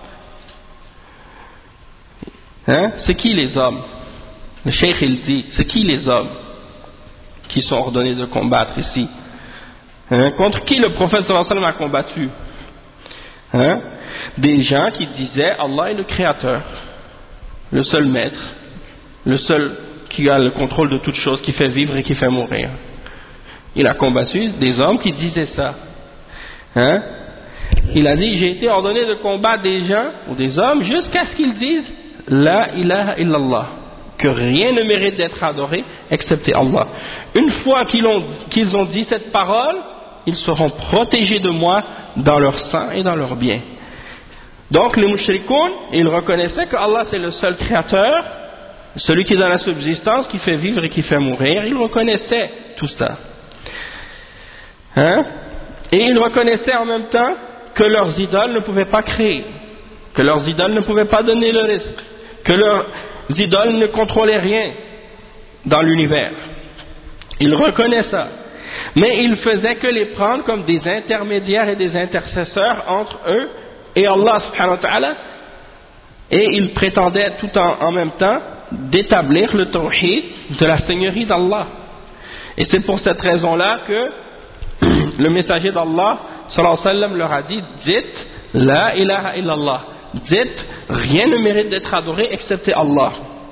Hein? C'est qui les hommes? Le cheikh il dit: c'est qui les hommes qui sont ordonnés de combattre ici? Hein? Contre qui le prophète sallallahu alayhi wa sallam a combattu? Hein? Des gens qui disaient Allah est le créateur, le seul maître, le seul qui a le contrôle de toutes choses, qui fait vivre et qui fait mourir. Il a combattu des hommes qui disaient ça. Hein? Il a dit: j'ai été ordonné de combattre des gens ou des hommes jusqu'à ce qu'ils disent La ilaha illallah, que rien ne mérite d'être adoré excepté Allah. Une fois qu'ils ont dit cette parole, ils seront protégés de moi dans leur sang et dans leurs biens. Donc les mushrikoun, ils reconnaissaient que Allah c'est le seul créateur, celui qui donne la subsistance, qui fait vivre et qui fait mourir. Ils reconnaissaient tout ça. Hein? Et ils reconnaissaient en même temps que leurs idoles ne pouvaient pas créer, que leurs idoles ne pouvaient pas donner le risque, que leurs idoles ne contrôlaient rien dans l'univers. Ils reconnaissaient ça. Mais ils faisaient que les prendre comme des intermédiaires et des intercesseurs entre eux et Allah subhanahu wa ta'ala, et ils prétendaient tout en même temps d'établir le tawhid de la seigneurie d'Allah. Et c'est pour cette raison-là que le messager d'Allah sallallahu alayhi wa sallam leur a dit: dites la ilaha illallah, dites rien ne mérite d'être adoré excepté Allah.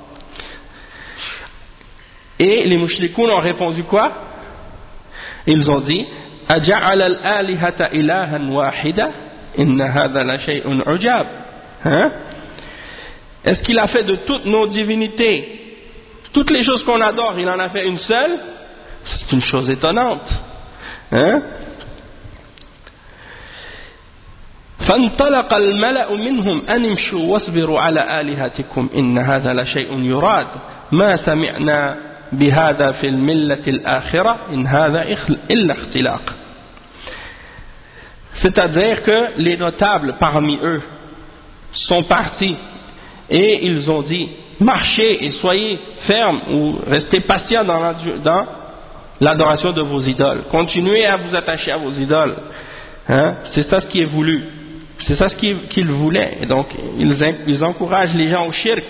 Et les mushrikoun ont répondu quoi? Ils ont dit: aja'ala al-alihata ilahan wahida inna hadha la shay'un ujab. Hein? Est-ce qu'il a fait de toutes nos divinités, toutes les choses qu'on adore, il en a fait une seule? C'est une chose étonnante. Hein? فانطلق الملأ منهم أن امشوا واصبروا على آلهتكم إن هذا لشيء يراد ما سمعنا بهذا في الملة الآخرة إن هذا إلا اختلاق. C'est-à-dire que les notables parmi eux sont partis et ils ont dit: marchez et soyez fermes ou restez patients dans l'adoration de vos idoles, continuez à vous attacher à vos idoles. Hein? C'est ça ce qui est voulu, c'est ça ce qu'ils voulaient. Et donc ils encouragent les gens au shirk.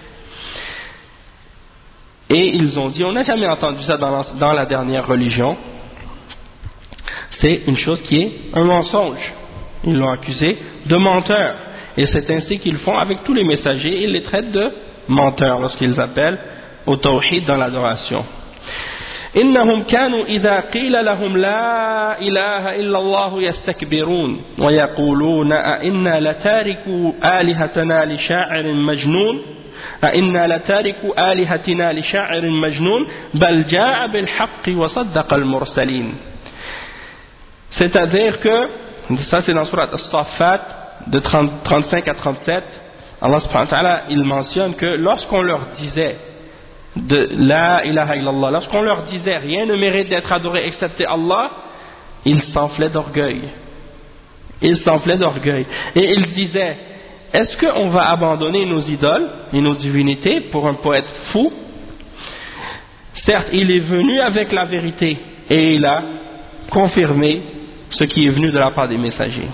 Et ils ont dit: on n'a jamais entendu ça dans la dernière religion, c'est une chose qui est un mensonge. Ils l'ont accusé de menteur, et c'est ainsi qu'ils font avec tous les messagers. Ils les traitent de menteurs lorsqu'ils appellent au tawhid dans l'adoration. إنهم كانوا إذا قيل لهم لا إله إلا الله يستكبرون ويقولون أئنا لتاركوا آلهتنا لشاعر مجنون أئنا لتاركوا آلهتنا لشاعر مجنون بل جاء بالحق وصدق المرسلين. C'est-à-dire que, ça c'est dans Surat As-Saffat de 35 à 37, Allah subhanahu wa ta'ala il mentionne que lorsqu'on leur disait de la ilaha illallah, lorsqu'on leur disait rien ne mérite d'être adoré excepté Allah, ils s'enflaient d'orgueil. Ils s'enflaient d'orgueil. Et ils disaient: est-ce qu'on va abandonner nos idoles et nos divinités pour un poète fou? Certes, il est venu avec la vérité et il a confirmer ce qui est venu de la part des messagers.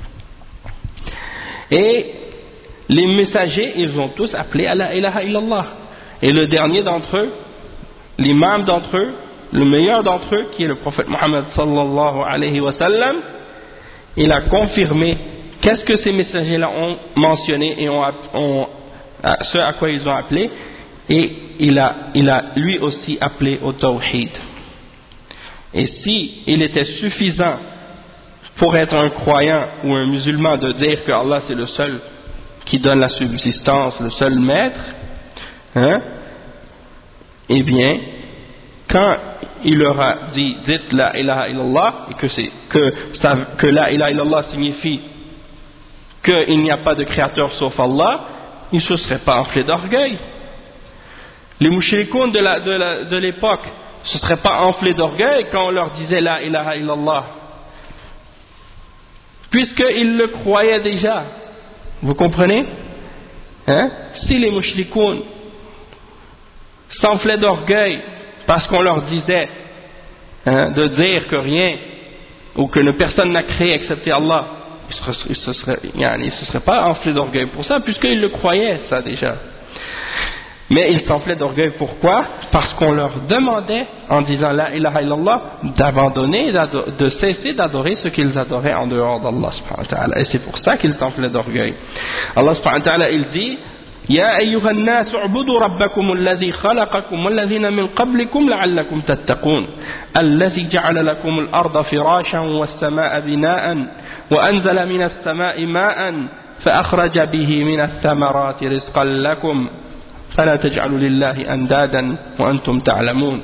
Et les messagers, ils ont tous appelé à la ilaha illallah. Et le dernier d'entre eux, l'imam d'entre eux, le meilleur d'entre eux, qui est le prophète Mohammed sallallahu alayhi wa sallam, il a confirmé qu'est-ce que ces messagers-là ont mentionné et ce à quoi ils ont appelé, et il a lui aussi appelé au tawhid. Et si il était suffisant pour être un croyant ou un musulman de dire que Allah c'est le seul qui donne la subsistance, le seul maître, eh bien, quand il leur a dit dites la ilaha illallah, et que la ilaha illallah signifie qu'il n'y a pas de créateur sauf Allah, ils ne se seraient pas enflés d'orgueil. Les mouchrikoun de l'époque ne se seraient pas enflés d'orgueil quand on leur disait la ilaha illallah, puisqu'ils le croyaient déjà. Vous comprenez? Si les mouchrikoun s'enflaient d'orgueil parce qu'on leur disait de dire que rien ou que personne n'a créé excepté Allah, ils se seraient pas enflés d'orgueil pour ça, puisqu'ils le croyaient ça déjà. Mais ils s'enflaient d'orgueil, pourquoi? Parce qu'on leur demandait, en disant la ilaha illallah, d'abandonner, de cesser d'adorer ce qu'ils adoraient en dehors d'Allah subhanahu wa ta'ala. Et c'est pour ça qu'ils s'enflaient d'orgueil. Allah subhanahu wa ta'ala, il dit يا أيها الناس اعبدوا ربكم الذي خلقكم والذين من قبلكم لعلكم تتقون الذي جعل لكم الأرض فراشا والسماء بناء وأنزل من السماء ماء فأخرج به من الثمرات رزقا لكم فلا تجعلوا لله أندادا وأنتم تعلمون.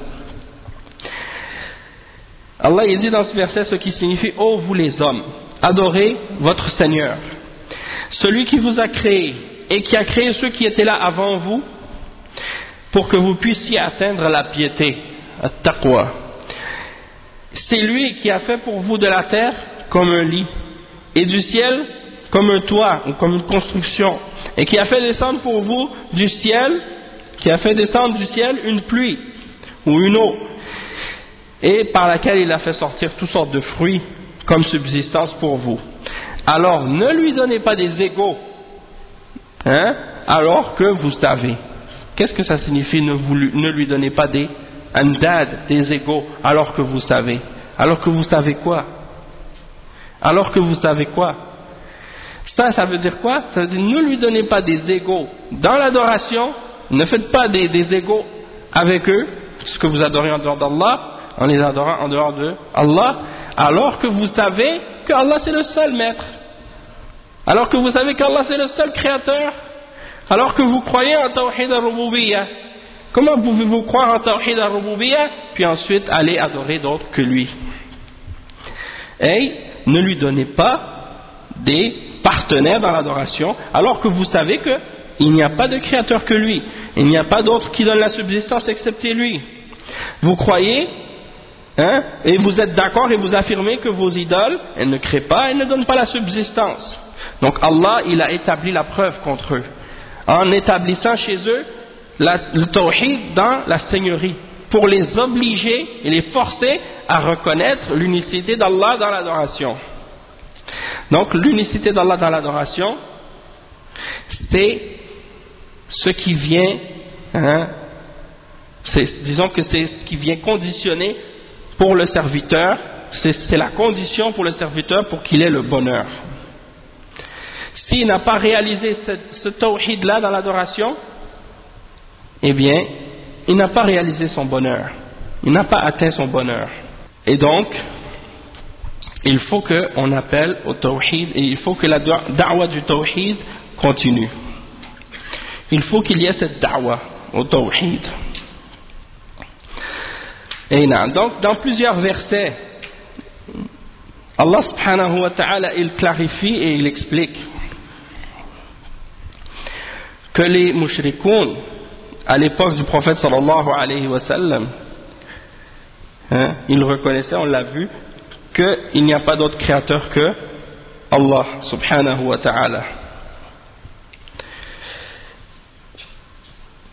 Allah il dit dans ce verset ce qui signifie ô vous les hommes, adorez votre Seigneur, celui qui vous a créé et qui a créé ceux qui étaient là avant vous, pour que vous puissiez atteindre la piété, at-taqwa. C'est lui qui a fait pour vous de la terre comme un lit, et du ciel comme un toit, ou comme une construction, et qui a fait descendre pour vous du ciel, une pluie, ou une eau, et par laquelle il a fait sortir toutes sortes de fruits, comme subsistance pour vous. Alors ne lui donnez pas des égaux, alors que vous savez. Qu'est-ce que ça signifie ne lui donnez pas des andad, des égaux, alors que vous savez? Alors que vous savez quoi? Alors que vous savez quoi? Ça veut dire quoi? Ça veut dire ne lui donnez pas des égaux dans l'adoration, ne faites pas des égaux avec eux, ce que vous adorez en dehors d'Allah, en les adorant en dehors de Allah, alors que vous savez que Allah c'est le seul maître. Alors que vous savez qu'Allah c'est le seul créateur, alors que vous croyez en Tawhid al-Rububiyyah, comment pouvez-vous croire en Tawhid al-Rububiyyah puis ensuite aller adorer d'autres que lui? Et ne lui donnez pas des partenaires dans l'adoration, alors que vous savez qu'il n'y a pas de créateur que lui, il n'y a pas d'autre qui donne la subsistance excepté lui. Vous croyez, et vous êtes d'accord et vous affirmez que vos idoles, elles ne créent pas, elles ne donnent pas la subsistance. Donc Allah, il a établi la preuve contre eux, en établissant chez eux le tawhid dans la seigneurie, pour les obliger et les forcer à reconnaître l'unicité d'Allah dans l'adoration. Donc l'unicité d'Allah dans l'adoration, c'est ce qui vient, disons que c'est ce qui vient conditionner pour le serviteur, c'est la condition pour le serviteur pour qu'il ait le bonheur. S'il n'a pas réalisé ce tawhid-là dans l'adoration, eh bien, il n'a pas réalisé son bonheur. Il n'a pas atteint son bonheur. Et donc, il faut qu'on appelle au tawhid, et il faut que la da'wa du tawhid continue. Il faut qu'il y ait cette da'wa au tawhid. Et donc, dans plusieurs versets, Allah subhanahu wa ta'ala, il clarifie et il explique que les mushrikoun, à l'époque du prophète sallallahu alayhi wa sallam, ils reconnaissaient, on l'a vu, qu'il n'y a pas d'autre créateur que Allah subhanahu wa ta'ala.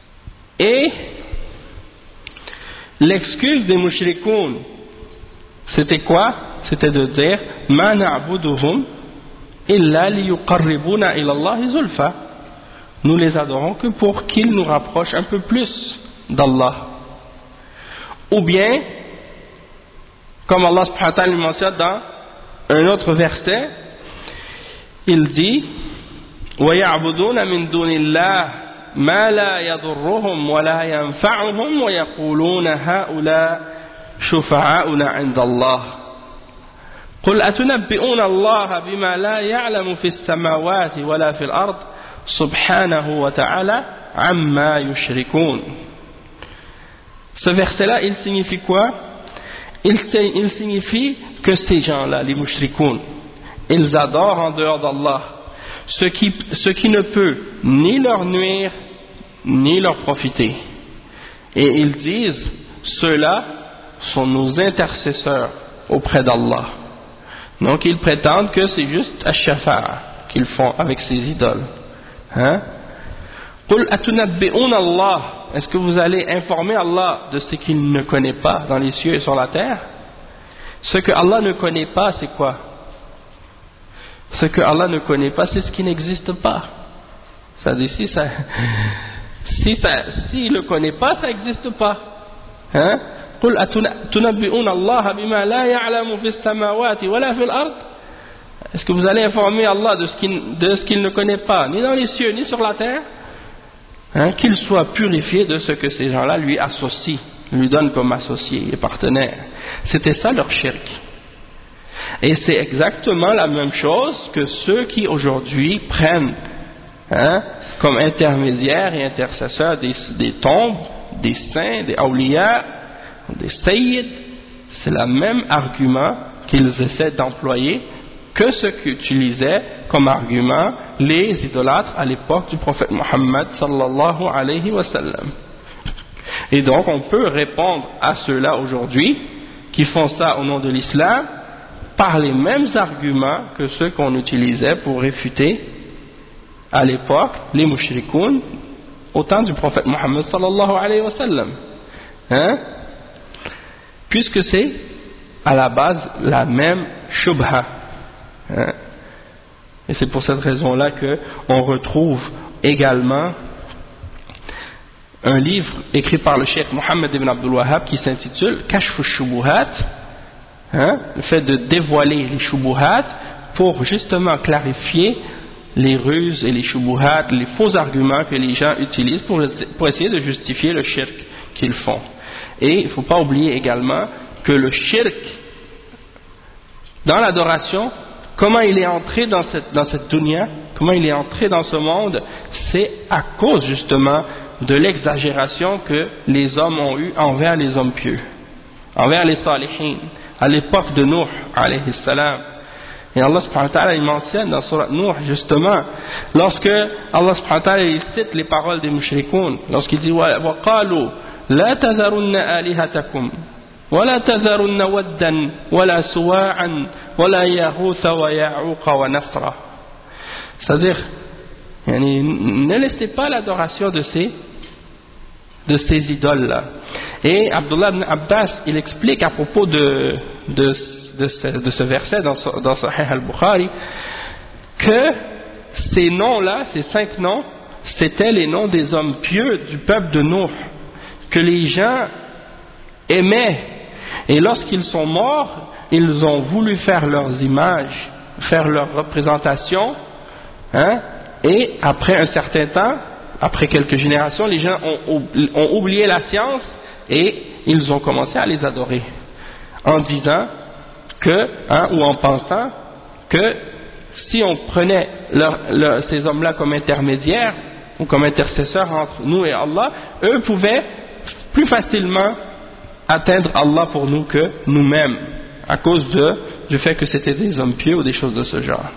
Et l'excuse des mushrikoun, c'était quoi? C'était de dire ma na'buduhum illa liyuqarribuna ila Allahi zulfa. Nous les adorons que pour qu'ils nous rapprochent un peu plus d'Allah. Ou bien, comme Allah subhanahu wa ta'ala mentionne dans un autre verset, il dit وَيَعْبُدُونَ مِن دُونِ اللَّهِ مَا لَا يَضُرُّهُمْ وَلَا يَنفَعُهُمْ وَيَقُولُونَ هَؤُلَاءِ شُفَعَاؤُنَا عِندَ اللَّهِ قُلْ أَتُنَبِّئُونَ اللَّهَ بِمَا لَا يَعْلَمُ فِي السَّمَاوَاتِ وَلَا فِي الْأَرْضِ سُبْحَانَهُ وَتَعَالَى عَمَّا يُشْرِكُونَ. Ce verset-là, il signifie quoi? Il signifie que ces gens-là, les mushrikoun, ils adorent en dehors d'Allah ce qui ne peut ni leur nuire ni leur profiter. Et ils disent, ceux-là sont nos intercesseurs auprès d'Allah. Donc ils prétendent que c'est juste ash-shafa'a qu'ils font avec ces idoles. Hein? Qul atunabbi'una Allah. Est-ce que vous allez informer Allah de ce qu'il ne connaît pas dans les cieux et sur la terre? Ce que Allah ne connaît pas, c'est quoi? Ce que Allah ne connaît pas, c'est ce qui n'existe pas. C'est-à-dire, s'il ne le connaît pas, ça n'existe pas. Hein? قُلْ أَتُنَبِّئُونَ اللَّهَ بِمَا لَا يَعْلَمُ فِي السَّمَاوَاتِ وَلَا فِي الْأَرْضِ. Est-ce que vous allez informer Allah de ce qu'il ne connaît pas, ni dans les cieux, ni sur la terre? Hein? Qu'il soit purifié de ce que ces gens-là lui associent, lui donnent comme associé et partenaire. C'était ça leur shirk. Et c'est exactement la même chose que ceux qui aujourd'hui prennent comme intermédiaires et intercesseurs des tombes, des saints, des awliya, des sayyids. C'est le même argument qu'ils essaient d'employer que ce qu'utilisaient comme argument les idolâtres à l'époque du prophète Muhammad sallallahu alayhi wa sallam. Et donc on peut répondre à ceux-là aujourd'hui qui font ça au nom de l'islam par les mêmes arguments que ceux qu'on utilisait pour réfuter à l'époque les mushrikoun au temps du prophète Muhammad sallallahu alayhi wa sallam. Hein? Puisque c'est à la base la même shubha. Hein? Et c'est pour cette raison-là qu'on retrouve également un livre écrit par le cheikh Mohammed ibn Abdul Wahhab qui s'intitule Kashf al-Shubuhat, le fait de dévoiler les shubuhat pour justement clarifier les ruses et les shubuhat, les faux arguments que les gens utilisent pour essayer de justifier le shirk qu'ils font. Et il ne faut pas oublier également que le shirk dans l'adoration, comment il est entré dans cette dunya, comment il est entré dans ce monde, c'est à cause justement de l'exagération que les hommes ont eue envers les hommes pieux, envers les salihin, à l'époque de Nuh alayhi salam. Et Allah subhanahu wa ta'ala il mentionne dans Surat Nuh justement, lorsque Allah subhanahu wa ta'ala il cite les paroles des mushrikoun, lorsqu'il dit وَقَالُوا لَا تَذَرُنَّ آلِهَتَكُمْ وَلَا تَذَرُنَّ وَدًّا وَلَا سُوَاعًا وَلَا يَغُوثَ وَيَعُوقَ وَنَسْرًا. C'est-à-dire, ne laissez pas l'adoration de ces idoles-là. Et Abdullah ibn Abbas, il explique à propos de ce verset dans Sahih al-Bukhari que ces noms-là, ces 5 noms, c'était les noms des hommes pieux du peuple de Nuh, que les gens aimaient. Et lorsqu'ils sont morts, ils ont voulu faire leurs images, faire leurs représentations, et après un certain temps, après quelques générations, les gens ont oublié la science et ils ont commencé à les adorer en disant que, ou en pensant que si on prenait ces hommes-là comme intermédiaires ou comme intercesseurs entre nous et Allah, eux pouvaient plus facilement atteindre Allah pour nous que nous-mêmes à cause du fait que c'était des hommes pieux ou des choses de ce genre.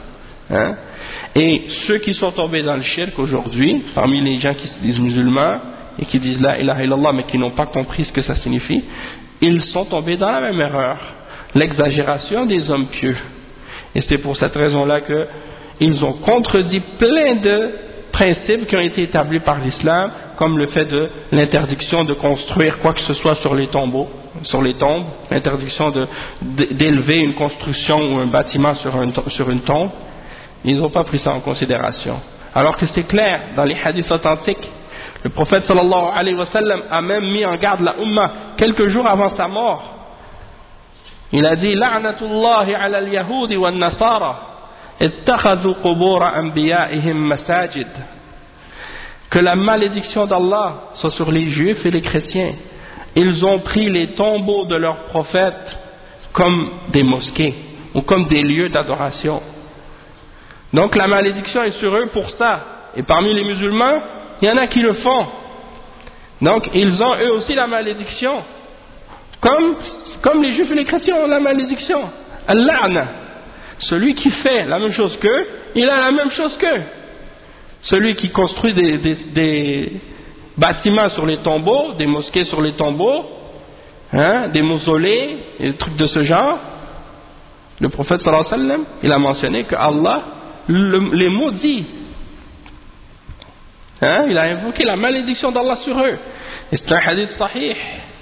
Et ceux qui sont tombés dans le shirk aujourd'hui, parmi les gens qui se disent musulmans et qui disent la ilaha illallah mais qui n'ont pas compris ce que ça signifie, ils sont tombés dans la même erreur, l'exagération des hommes pieux. Et c'est pour cette raison-là qu'ils ont contredit plein de principes qui ont été établis par l'islam, comme le fait de l'interdiction de construire quoi que ce soit sur les tombeaux, sur les tombes, l'interdiction d'élever une construction ou un bâtiment sur une tombe. Ils n'ont pas pris ça en considération. Alors que c'est clair dans les hadiths authentiques. Le prophète sallallahu alayhi wa sallam a même mis en garde la Ummah quelques jours avant sa mort. Il a dit La'natullahi ala al-yahudi wa al-nasara ittakhadhu qubura anbiya'ihim masajid. Que la malédiction d'Allah soit sur les juifs et les chrétiens. Ils ont pris les tombeaux de leurs prophètes comme des mosquées ou comme des lieux d'adoration. Donc la malédiction est sur eux pour ça. Et parmi les musulmans, il y en a qui le font. Donc ils ont eux aussi la malédiction. Comme les juifs et les chrétiens ont la malédiction. Al-la'na. Celui qui fait la même chose qu'eux, il a la même chose qu'eux. Celui qui construit des bâtiments sur les tombeaux, des mosquées sur les tombeaux, des mausolées, et des trucs de ce genre, le prophète sallallahu alayhi wa sallam, il a mentionné que Allah les maudit. Il a invoqué la malédiction d'Allah sur eux. Et c'est un hadith sahih.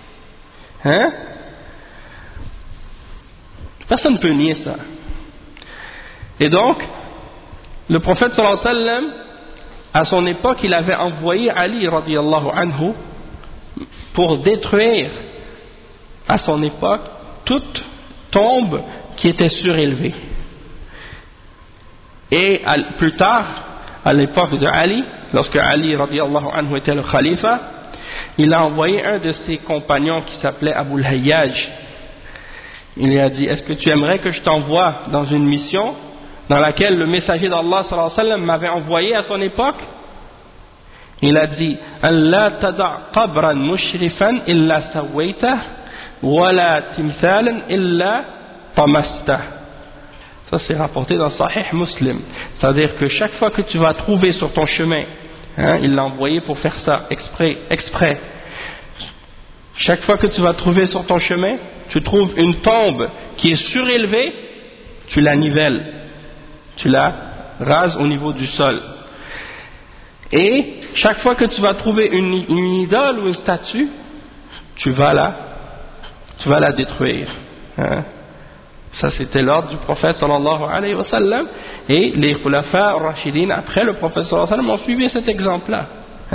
Personne ne peut nier ça. Et donc, le prophète sallallahu alayhi wa sallam, à son époque, il avait envoyé Ali radiyallahu anhu pour détruire à son époque toute tombe qui était surélevée. Et plus tard, à l'époque de Ali, lorsque Ali radiyallahu anhu était le khalifa, il a envoyé un de ses compagnons qui s'appelait Abu al-Hayyaj. Il lui a dit, est-ce que tu aimerais que je t'envoie dans une mission dans laquelle le messager d'Allah sallallahu alayhi wa sallam m'avait envoyé à son époque? Il a dit, Allah tada' qabran mushrifan illa sawaytah wala timthalan illa tamastah. Ça c'est rapporté dans Sahih Muslim. C'est-à-dire que chaque fois que tu vas trouver sur ton chemin, il l'a envoyé pour faire ça exprès. Chaque fois que tu vas trouver sur ton chemin, tu trouves une tombe qui est surélevée, tu la nivelles, tu la rases au niveau du sol. Et chaque fois que tu vas trouver une idole ou une statue, tu vas la détruire. Ça c'était l'ordre du prophète sallallahu alayhi wa sallam, et les khulafa rashidin après le prophète sallallahu alayhi wa sallam ont suivi cet exemple-là.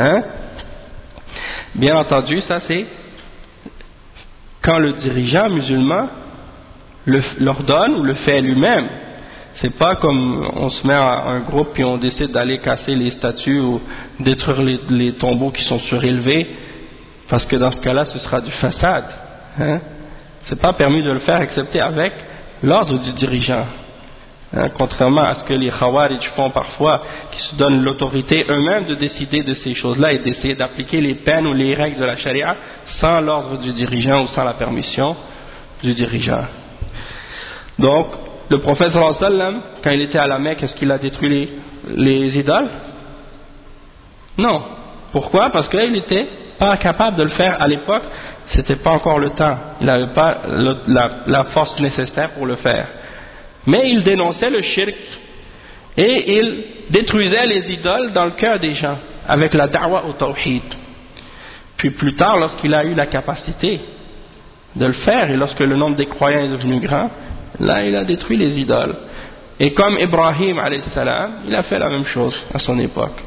Bien entendu, ça c'est quand le dirigeant musulman l'ordonne ou le fait lui-même. C'est pas comme on se met à un groupe et on décide d'aller casser les statues ou détruire les tombeaux qui sont surélevés, parce que dans ce cas-là ce sera du façade. C'est pas permis de le faire excepté avec l'ordre du dirigeant. Contrairement à ce que les Khawarij font parfois, qui se donnent l'autorité eux-mêmes de décider de ces choses-là et d'essayer d'appliquer les peines ou les règles de la charia sans l'ordre du dirigeant ou sans la permission du dirigeant. Donc, le prophète sallallahu alayhi wa sallam, quand il était à la Mecque, est-ce qu'il a détruit les idoles? Non. Pourquoi? Parce qu'il n'était pas capable de le faire à l'époque, c'était pas encore le temps, il n'avait pas la force nécessaire pour le faire. Mais il dénonçait le shirk et il détruisait les idoles dans le cœur des gens avec la da'wa au tawhid. Puis plus tard, lorsqu'il a eu la capacité de le faire et lorsque le nombre des croyants est devenu grand, là il a détruit les idoles. Et comme Ibrahim alayhi salam, il a fait la même chose à son époque.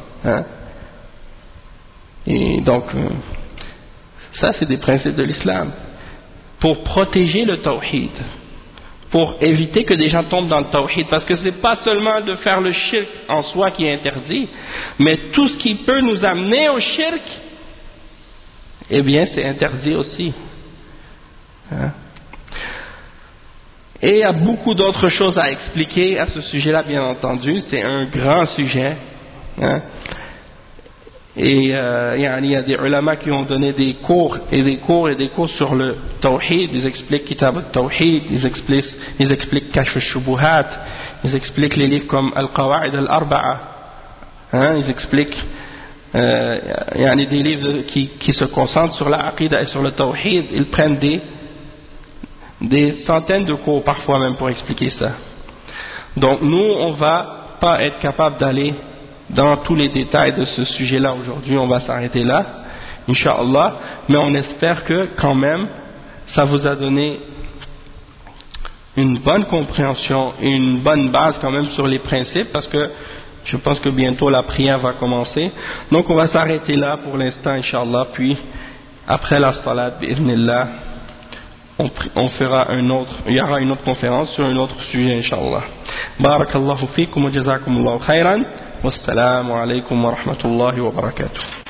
Et donc ça c'est des principes de l'islam pour protéger le tawhid, pour éviter que des gens tombent dans le tawhid, parce que c'est pas seulement de faire le shirk en soi qui est interdit, mais tout ce qui peut nous amener au shirk, eh bien c'est interdit aussi. Et il y a beaucoup d'autres choses à expliquer à ce sujet-là, bien entendu, c'est un grand sujet. Et il y a des ulama qui ont donné des cours sur le tawhid. Ils expliquent Kitab al-Tawhid, ils expliquent Kashf al-Shubuhat, ils expliquent les livres comme Al-Qawa'id al-Arba'a, ils expliquent il y a des livres qui se concentrent sur la aqidah et sur le tawhid. Ils prennent des centaines de cours parfois même pour expliquer ça. Donc nous on va pas être capable d'aller dans tous les détails de ce sujet-là aujourd'hui, on va s'arrêter là, Inch'Allah, mais on espère que quand même, ça vous a donné une bonne compréhension et une bonne base quand même sur les principes, parce que je pense que bientôt la prière va commencer. Donc on va s'arrêter là pour l'instant, Inch'Allah, puis après la salat, bi'idhnillah, on fera il y aura une autre conférence sur un autre sujet, Inch'Allah. Barakallahu fikum wa jazakumullahu khairan. Wassalamu alaikum wa rahmatullahi wa barakatuh.